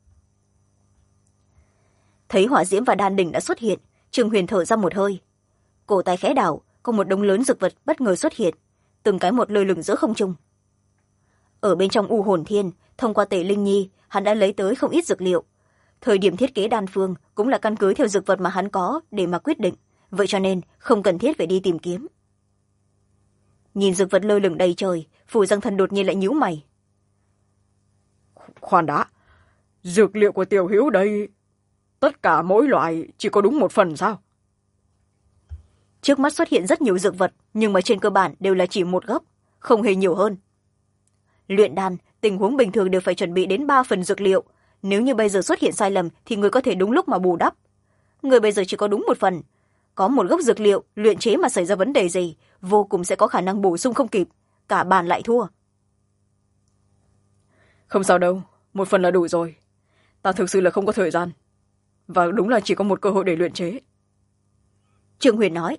Thấy hỏa diễm và đan đỉnh đã xuất hiện, Trương Huyền thở ra một hơi. Cổ tay khẽ đảo, có một đống lớn dược vật bất ngờ xuất hiện, từng cái một lơ lửng giữa không trung. Ở bên trong U Hồn Thiên, thông qua Tề Linh Nhi, hắn đã lấy tới không ít dược liệu. Thời điểm thiết kế đan phương cũng là căn cứ theo dược vật mà hắn có để mà quyết định, vậy cho nên không cần thiết phải đi tìm kiếm. Nhìn dược vật lơ lửng đầy trời, Phù Giang Thần đột nhiên lại nhíu mày. Khoan đã, dược liệu của Tiểu Hữu đây, tất cả mỗi loại chỉ có đúng 1 phần sao? Trước mắt xuất hiện rất nhiều dược vật, nhưng mà trên cơ bản đều là chỉ 1 gốc, không hề nhiều hơn. Luyện đan, tình huống bình thường đều phải chuẩn bị đến 3 phần dược liệu, nếu như bây giờ xuất hiện sai lầm thì người có thể đúng lúc mà bù đắp. Người bây giờ chỉ có đúng một phần, có một gốc dược liệu luyện chế mà xảy ra vấn đề gì vô cùng sẽ có khả năng bổ sung không kịp, cả bàn lại thua. Không sao đâu, một phần là đủ rồi. Ta thực sự là không có thời gian, và đúng là chỉ có một cơ hội để luyện chế. Trương Huyền nói.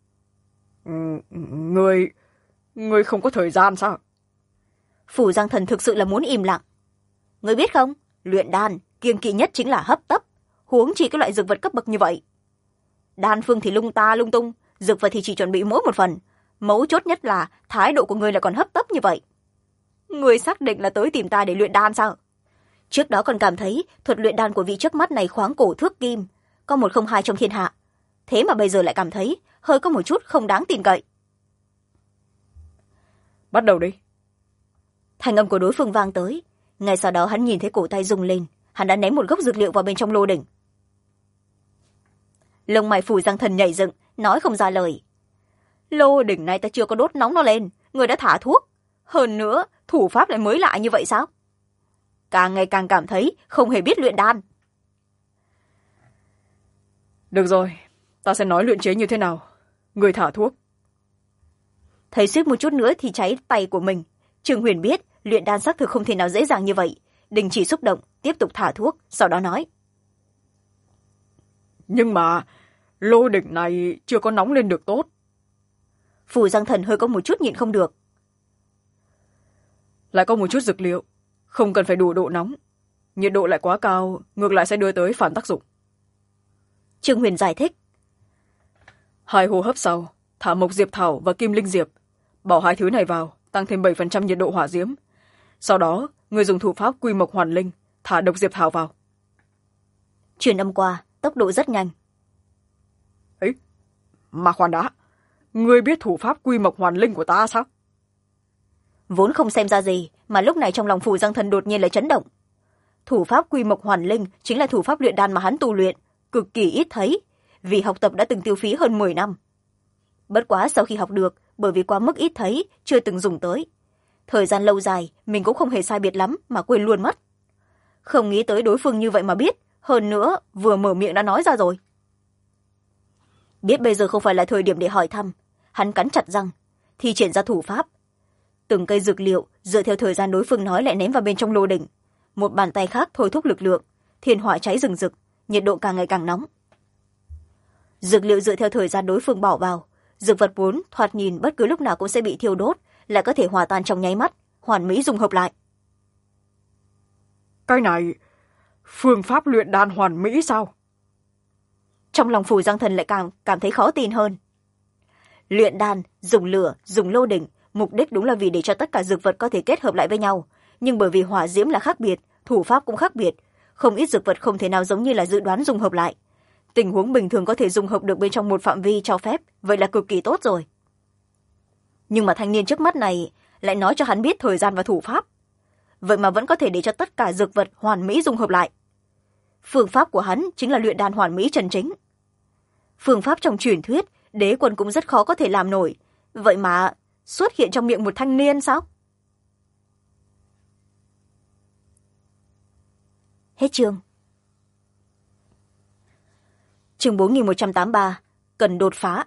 Ngươi không có thời gian sao? Phủ Giang Thần thực sự là muốn im lặng. Ngươi biết không, luyện đan kiêng kỵ nhất chính là hấp tấp, huống chi cái loại dược vật cấp bậc như vậy. Đan phương thì lung ta lung tung, dược vật thì chỉ chuẩn bị mỗi một phần, mấu chốt nhất là thái độ của ngươi là còn hấp tấp như vậy. Ngươi xác định là tới tìm ta để luyện đan sao? Trước đó còn cảm thấy thuật luyện đan của vị trước mắt này khoáng cổ thước kim, có một không hai trong thiên hạ, thế mà bây giờ lại cảm thấy hơi có một chút không đáng tin cậy. Bắt đầu đi. Thanh âm của đối phương vang tới, ngay sau đó hắn nhìn thấy cổ tay rung lên, hắn đã ném một gốc dược liệu vào bên trong lô đỉnh. Lông mày Phủ Giang Thần nhảy dựng, nói không ra lời. Lô đỉnh này ta chưa có đốt nóng nó lên, người đã thả thuốc, hơn nữa thủ pháp lại mới lạ như vậy sao? Càng ngày càng cảm thấy không hề biết luyện đan. Được rồi, ta sẽ nói luyện chế như thế nào. Người thả thuốc. Thấy suýt một chút nữa thì cháy tay của mình, Trương Huyền biết luyện đan xác thực không thể nào dễ dàng như vậy, đình chỉ xúc động, tiếp tục thả thuốc, sau đó nói. Nhưng mà lô đỉnh này chưa có nóng lên được tốt. Phủ Giang Thần hơi có một chút nhịn không được. Lại có một chút dược liệu, không cần phải đủ độ nóng. Nhiệt độ lại quá cao, ngược lại sẽ đưa tới phản tác dụng. Trương Huyền giải thích. 2 hô hấp sau, thả mộc diệp thảo và kim linh diệp, bỏ 2 thứ này vào, tăng thêm 7% nhiệt độ hỏa diễm. Sau đó, người dùng thủ pháp quy mộc hoàn linh, thả độc diệp thảo vào. Truyền âm qua, tốc độ rất nhanh. Ấy, mà khoan đã, ngươi biết thủ pháp quy mộc hoàn linh của ta sao? Vốn không xem ra gì, mà lúc này trong lòng Phủ Giang Thần đột nhiên lại chấn động. Thủ pháp quy mộc hoàn linh chính là thủ pháp luyện đan mà hắn tu luyện, cực kỳ ít thấy, vì học tập đã từng tiêu phí hơn 10 năm. Bất quá sau khi học được, bởi vì quá mức ít thấy, chưa từng dùng tới. Thời gian lâu dài, mình cũng không hề sai biệt lắm mà quên luôn mất. Không nghĩ tới đối phương như vậy mà biết, hơn nữa vừa mở miệng đã nói ra rồi. Biết bây giờ không phải là thời điểm để hỏi thăm, hắn cắn chặt răng, thi triển ra thủ pháp. Từng cây dược liệu dựa theo thời gian đối phương nói lại ném vào bên trong lô đỉnh. Một bàn tay khác thôi thúc lực lượng, thiên hỏa cháy rừng rực, nhiệt độ càng ngày càng nóng. Dược liệu dựa theo thời gian đối phương bỏ vào, dược vật vốn thoạt nhìn bất cứ lúc nào cũng sẽ bị thiêu đốt, lại có thể hòa tan trong nháy mắt, hoàn mỹ dung hợp lại. Cái này, phương pháp luyện đan hoàn mỹ sao? Trong lòng Phủ Giang Thần lại càng cảm thấy khó tin hơn. Luyện đan, dùng lửa, dùng lô đỉnh, mục đích đúng là vì để cho tất cả dược vật có thể kết hợp lại với nhau, nhưng bởi vì hỏa diễm là khác biệt, thủ pháp cũng khác biệt, không ít dược vật không thể nào giống như là dự đoán dung hợp lại. Tình huống bình thường có thể dung hợp được bên trong một phạm vi cho phép, vậy là cực kỳ tốt rồi. Nhưng mà thanh niên trước mắt này lại nói cho hắn biết thời gian và thủ pháp, vậy mà vẫn có thể để cho tất cả dược vật hoàn mỹ dung hợp lại. Phương pháp của hắn chính là luyện đan hoàn mỹ chân chính. Phương pháp trong truyền thuyết, đế quân cũng rất khó có thể làm nổi, vậy mà xuất hiện trong miệng một thanh niên sao? Hết chương. Chương 4183, cần đột phá.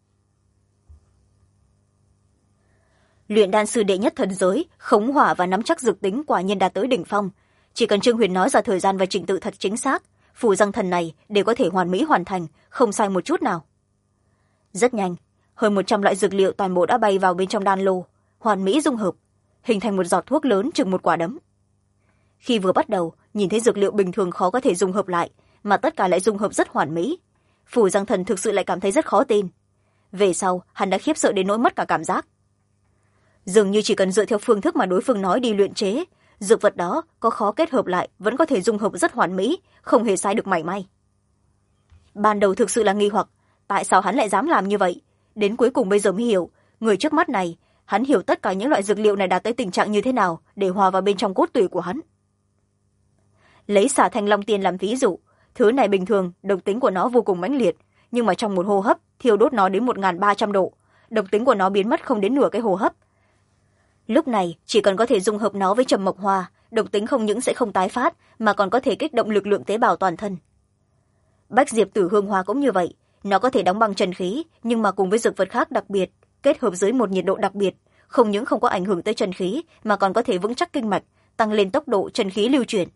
Luyện đan sư đệ nhất thần giới, khống hỏa và nắm chắc dược tính quả nhiên đạt tới đỉnh phong. Chỉ cần Trương Huyền nói ra thời gian và trình tự thật chính xác, Phủ Giang Thần này đều có thể hoàn mỹ hoàn thành, không sai một chút nào. Rất nhanh, hơn 100 loại dược liệu toàn bộ đã bay vào bên trong đan lô, hoàn mỹ dung hợp, hình thành một giọt thuốc lớn chừng một quả đấm. Khi vừa bắt đầu, nhìn thấy dược liệu bình thường khó có thể dung hợp lại, mà tất cả lại dung hợp rất hoàn mỹ, Phủ Giang Thần thực sự lại cảm thấy rất khó tin. Về sau, hắn đã khiếp sợ đến nỗi mất cả cảm giác. Dường như chỉ cần dựa theo phương thức mà đối phương nói đi luyện chế, dược vật đó có khó kết hợp lại vẫn có thể dung hợp rất hoàn mỹ, không hề sai được mảy may. Ban đầu thực sự là nghi hoặc, tại sao hắn lại dám làm như vậy? Đến cuối cùng bây giờ mới hiểu, người trước mắt này, hắn hiểu tất cả những loại dược liệu này đạt tới tình trạng như thế nào để hòa vào bên trong cốt tủy của hắn. Lấy xả thanh long tiên làm ví dụ, thứ này bình thường độc tính của nó vô cùng mãnh liệt, nhưng mà trong một hô hấp thiêu đốt nó đến 1300 độ, độc tính của nó biến mất không đến nửa cái hô hấp. Lúc này chỉ cần có thể dung hợp nó với trầm mộc hoa, độc tính không những sẽ không tái phát mà còn có thể kích động lực lượng tế bào toàn thân. Bách diệp tử hương hoa cũng như vậy, nó có thể đóng băng chân khí, nhưng mà cùng với dược vật khác đặc biệt kết hợp dưới một nhiệt độ đặc biệt, không những không có ảnh hưởng tới chân khí mà còn có thể vững chắc kinh mạch, tăng lên tốc độ chân khí lưu chuyển.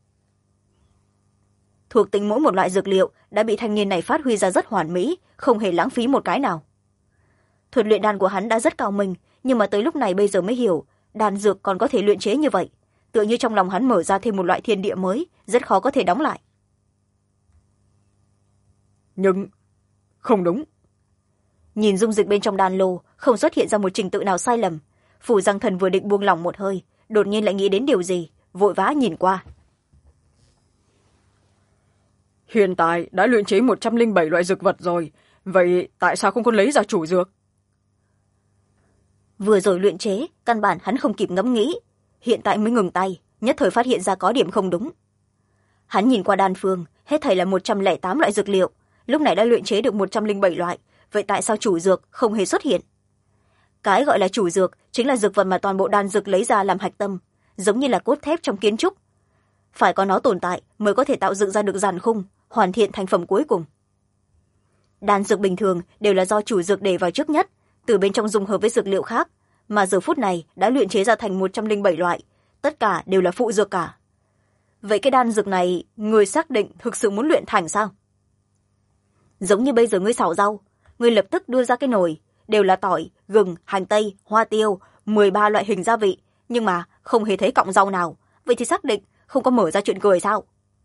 Thuộc tính mỗi một loại dược liệu đã bị thanh niên này phát huy ra rất hoàn mỹ, không hề lãng phí một cái nào. Thuật luyện đan của hắn đã rất cao minh, nhưng mà tới lúc này bây giờ mới hiểu đan dược còn có thể luyện chế như vậy, tựa như trong lòng hắn mở ra thêm một loại thiên địa mới, rất khó có thể đóng lại. Nhưng không đúng. Nhìn dung dịch bên trong đan lô không xuất hiện ra một trình tự nào sai lầm, Phủ Giang Thần vừa định buông lỏng một hơi, đột nhiên lại nghĩ đến điều gì, vội vã nhìn qua. Hiện tại đã luyện chế 107 loại dược vật rồi, vậy tại sao không có lấy ra chủ dược? Vừa rồi luyện chế, căn bản hắn không kịp ngẫm nghĩ, hiện tại mới ngừng tay, nhất thời phát hiện ra có điểm không đúng. Hắn nhìn qua đan phương, hết thảy là 108 loại dược liệu, lúc này đã luyện chế được 107 loại, vậy tại sao chủ dược không hề xuất hiện? Cái gọi là chủ dược chính là dược vật mà toàn bộ đan dược lấy ra làm hạch tâm, giống như là cốt thép trong kiến trúc. Phải có nó tồn tại mới có thể tạo dựng ra được giàn khung, hoàn thiện thành phẩm cuối cùng. Đan dược bình thường đều là do chủ dược để vào trước nhất, từ bên trong dung hợp với dược liệu khác, mà giờ phút này đã luyện chế ra thành 107 loại, tất cả đều là phụ dược cả. Vậy cái đan dược này, người xác định thực sự muốn luyện thành sao? Giống như bây giờ ngươi xào rau, ngươi lập tức đưa ra cái nồi, đều là tỏi, gừng, hành tây, hoa tiêu, 13 loại hình gia vị, nhưng mà không hề thấy cọng rau nào, vậy thì xác định không có mở ra chuyện cười sao?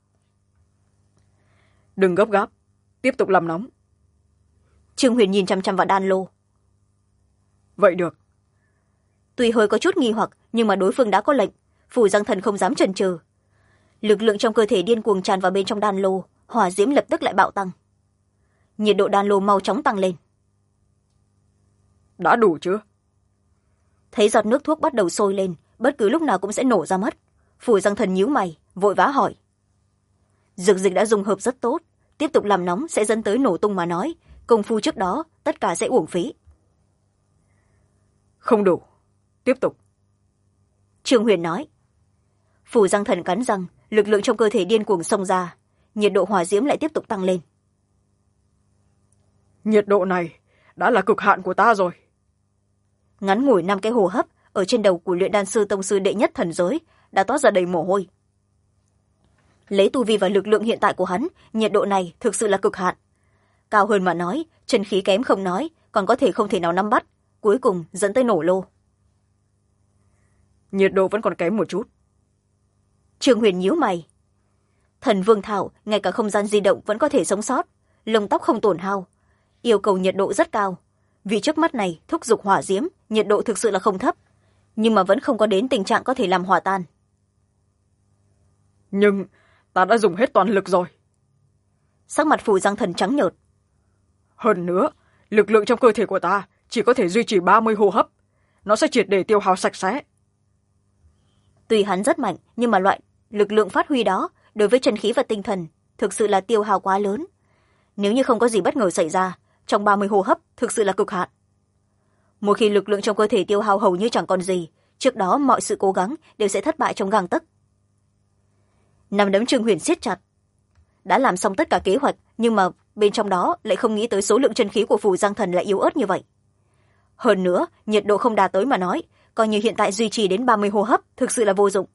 Đừng gấp gáp, tiếp tục làm nóng. Trương Huyền nhìn chăm chăm vào đan lô. Vậy được. Tuy hơi có chút nghi hoặc, nhưng mà đối phương đã có lệnh, Phủ Giang Thần không dám chần chừ. Lực lượng trong cơ thể điên cuồng tràn vào bên trong đan lô, hỏa diễm lập tức lại bạo tăng. Nhiệt độ đan lô mau chóng tăng lên. Đã đủ chưa? Thấy giọt nước thuốc bắt đầu sôi lên, bất cứ lúc nào cũng sẽ nổ ra mất. Phủ Giang Thần nhíu mày, vội vã hỏi. Dược dịch đã dung hợp rất tốt, tiếp tục làm nóng sẽ dẫn tới nổ tung mà nói, công phu trước đó tất cả sẽ uổng phí. Không đủ, tiếp tục. Trương Huyền nói. Phủ Giang Thần cắn răng, lực lượng trong cơ thể điên cuồng xông ra, nhiệt độ hỏa diễm lại tiếp tục tăng lên. Nhiệt độ này đã là cực hạn của ta rồi. Ngắn ngủi 5 cái hô hấp, ở trên đầu của luyện đan sư tông sư đệ nhất thần giới đã toát ra đầy mồ hôi. Lấy tu vi và lực lượng hiện tại của hắn, nhiệt độ này thực sự là cực hạn. Cao hơn mà nói, chân khí kém không nói, còn có thể không thể nào nắm bắt, cuối cùng dẫn tới nổ lô. Nhiệt độ vẫn còn kém một chút. Trương Huyền nhíu mày. Thần vương thảo ngay cả không gian di động vẫn có thể sống sót, lông tóc không tổn hao, yêu cầu nhiệt độ rất cao. Vì trước mắt này thúc giục hỏa diễm, nhiệt độ thực sự là không thấp, nhưng mà vẫn không có đến tình trạng có thể làm hòa tan. Nhưng ta đã dùng hết toàn lực rồi. Sắc mặt Phủ Giang Thần trắng nhợt. Hơn nữa, lực lượng trong cơ thể của ta chỉ có thể duy trì 30 hô hấp, nó sẽ triệt để tiêu hao sạch sẽ. Tuy hắn rất mạnh, nhưng mà loại lực lượng phát huy đó đối với chân khí và tinh thần thực sự là tiêu hao quá lớn. Nếu như không có gì bất ngờ xảy ra, trong 30 hô hấp thực sự là cực hạn. Một khi lực lượng trong cơ thể tiêu hao hầu như chẳng còn gì, trước đó mọi sự cố gắng đều sẽ thất bại trong gang tấc. Nắm đấm Trương Huyền siết chặt. Đã làm xong tất cả kế hoạch, nhưng mà bên trong đó lại không nghĩ tới số lượng chân khí của Phủ Giang Thần lại yếu ớt như vậy. Hơn nữa, nhiệt độ không đạt tới mà nói, coi như hiện tại duy trì đến 30 hô hấp thực sự là vô dụng.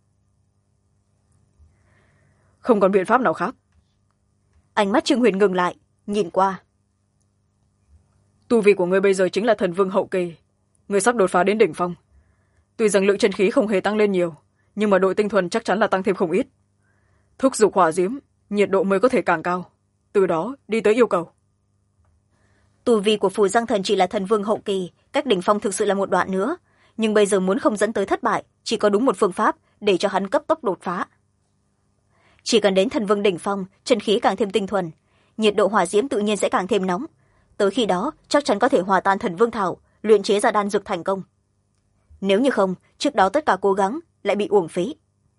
Không còn biện pháp nào khác. Ánh mắt Trương Huyền ngừng lại, nhìn qua. Tu vi của ngươi bây giờ chính là thần vương hậu kỳ, ngươi sắp đột phá đến đỉnh phong. Tuy rằng lượng chân khí không hề tăng lên nhiều, nhưng mà độ tinh thuần chắc chắn là tăng thêm không ít. Thúc giục hỏa diễm, nhiệt độ mới có thể càng cao, từ đó đi tới yêu cầu. Tu vi của Phủ Giang Thần chỉ là thần vương hậu kỳ, cách đỉnh phong thực sự là một đoạn nữa, nhưng bây giờ muốn không dẫn tới thất bại, chỉ có đúng một phương pháp để cho hắn cấp tốc đột phá. Chỉ cần đến thần vương đỉnh phong, chân khí càng thêm tinh thuần, nhiệt độ hỏa diễm tự nhiên sẽ càng thêm nóng. Tới khi đó, chắc chắn có thể hòa tan thần vương thảo, luyện chế ra đan dược thành công. Nếu như không, trước đó tất cả cố gắng lại bị uổng phí.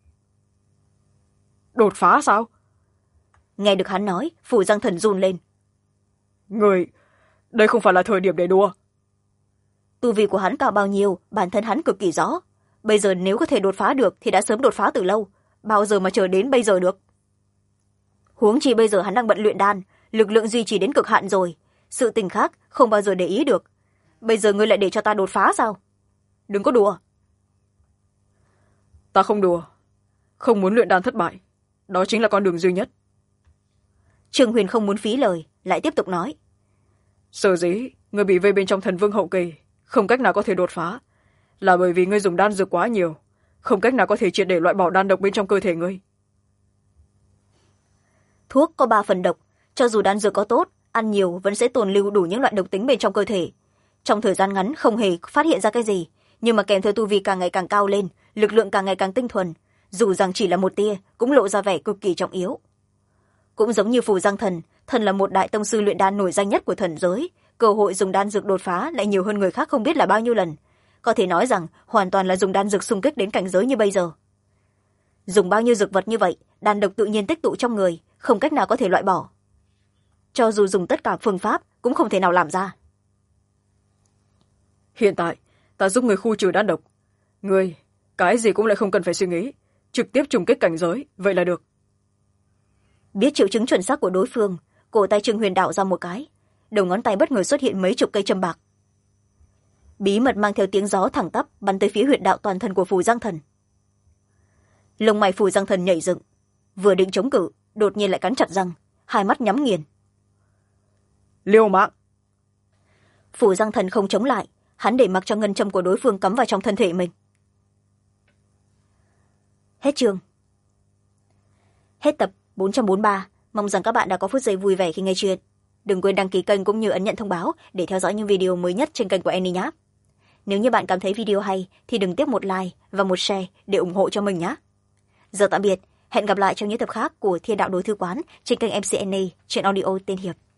Đột phá sao? Nghe được hắn nói, Phủ Giang Thần run lên. Người, đây không phải là thời điểm để đùa. Tu vi của hắn cao bao nhiêu, bản thân hắn cực kỳ rõ. bây giờ nếu có thể đột phá được thì đã sớm đột phá từ lâu, bao giờ mà chờ đến bây giờ được. Huống chi bây giờ hắn đang bận luyện đan, lực lượng duy trì đến cực hạn rồi, sự tình khác không bao giờ để ý được. Bây giờ ngươi lại để cho ta đột phá sao? Đừng có đùa. Ta không đùa, không muốn luyện đan thất bại, đó chính là con đường duy nhất. Trương Huyền không muốn phí lời, lại tiếp tục nói. Sở dĩ ngươi bị vây bên trong thần vương hậu kỳ, không cách nào có thể đột phá, là bởi vì ngươi dùng đan dược quá nhiều, không cách nào có thể triệt để loại bỏ đan độc bên trong cơ thể ngươi. Thuốc có 3 phần độc, cho dù đan dược có tốt, ăn nhiều vẫn sẽ tồn lưu đủ những loại độc tính bên trong cơ thể. Trong thời gian ngắn không hề phát hiện ra cái gì, nhưng mà kèm theo tu vi càng ngày càng cao lên, lực lượng càng ngày càng tinh thuần, dù rằng chỉ là một tia cũng lộ ra vẻ cực kỳ trọng yếu. Cũng giống như Phù Giang Thần, thần là một đại tông sư luyện đan nổi danh nhất của thần giới, cơ hội dùng đan dược đột phá lại nhiều hơn người khác không biết là bao nhiêu lần, có thể nói rằng hoàn toàn là dùng đan dược xung kích đến cảnh giới như bây giờ. Dùng bao nhiêu dược vật như vậy, đan độc tự nhiên tích tụ trong người, không cách nào có thể loại bỏ. Cho dù dùng tất cả phương pháp cũng không thể nào làm ra. Hiện tại ta giúp người khu trừ đan độc, ngươi cái gì cũng lại không cần phải suy nghĩ, trực tiếp trùng kích cảnh giới vậy là được. Biết triệu chứng chuẩn xác của đối phương, cổ tay Trương Huyền đảo ra một cái, đầu ngón tay bất ngờ xuất hiện mấy chục cây châm bạc, bí mật mang theo tiếng gió thẳng tắp bắn tới phía huyệt đạo toàn thân của Phù Giang Thần. Lông mày Phù Giang Thần nhảy dựng, vừa định chống cự, đột nhiên lại cắn chặt răng, hai mắt nhắm nghiền. Liều mạng! Phù Giang Thần không chống lại, hắn để mặc cho ngân châm của đối phương cắm vào trong thân thể mình. Hết chương. Hết tập 443. Mong rằng các bạn đã có phút giây vui vẻ khi nghe chuyện. Đừng quên đăng ký kênh cũng như ấn nhận thông báo để theo dõi những video mới nhất trên kênh của Annie nhé. Nếu như bạn cảm thấy video hay thì đừng tiếc một like và một share để ủng hộ cho mình nhé. Giờ tạm biệt, hẹn gặp lại trong những tập khác của Thiên Đạo Đối Thư Quán trên kênh MC Annie trên audio tên Hiệp.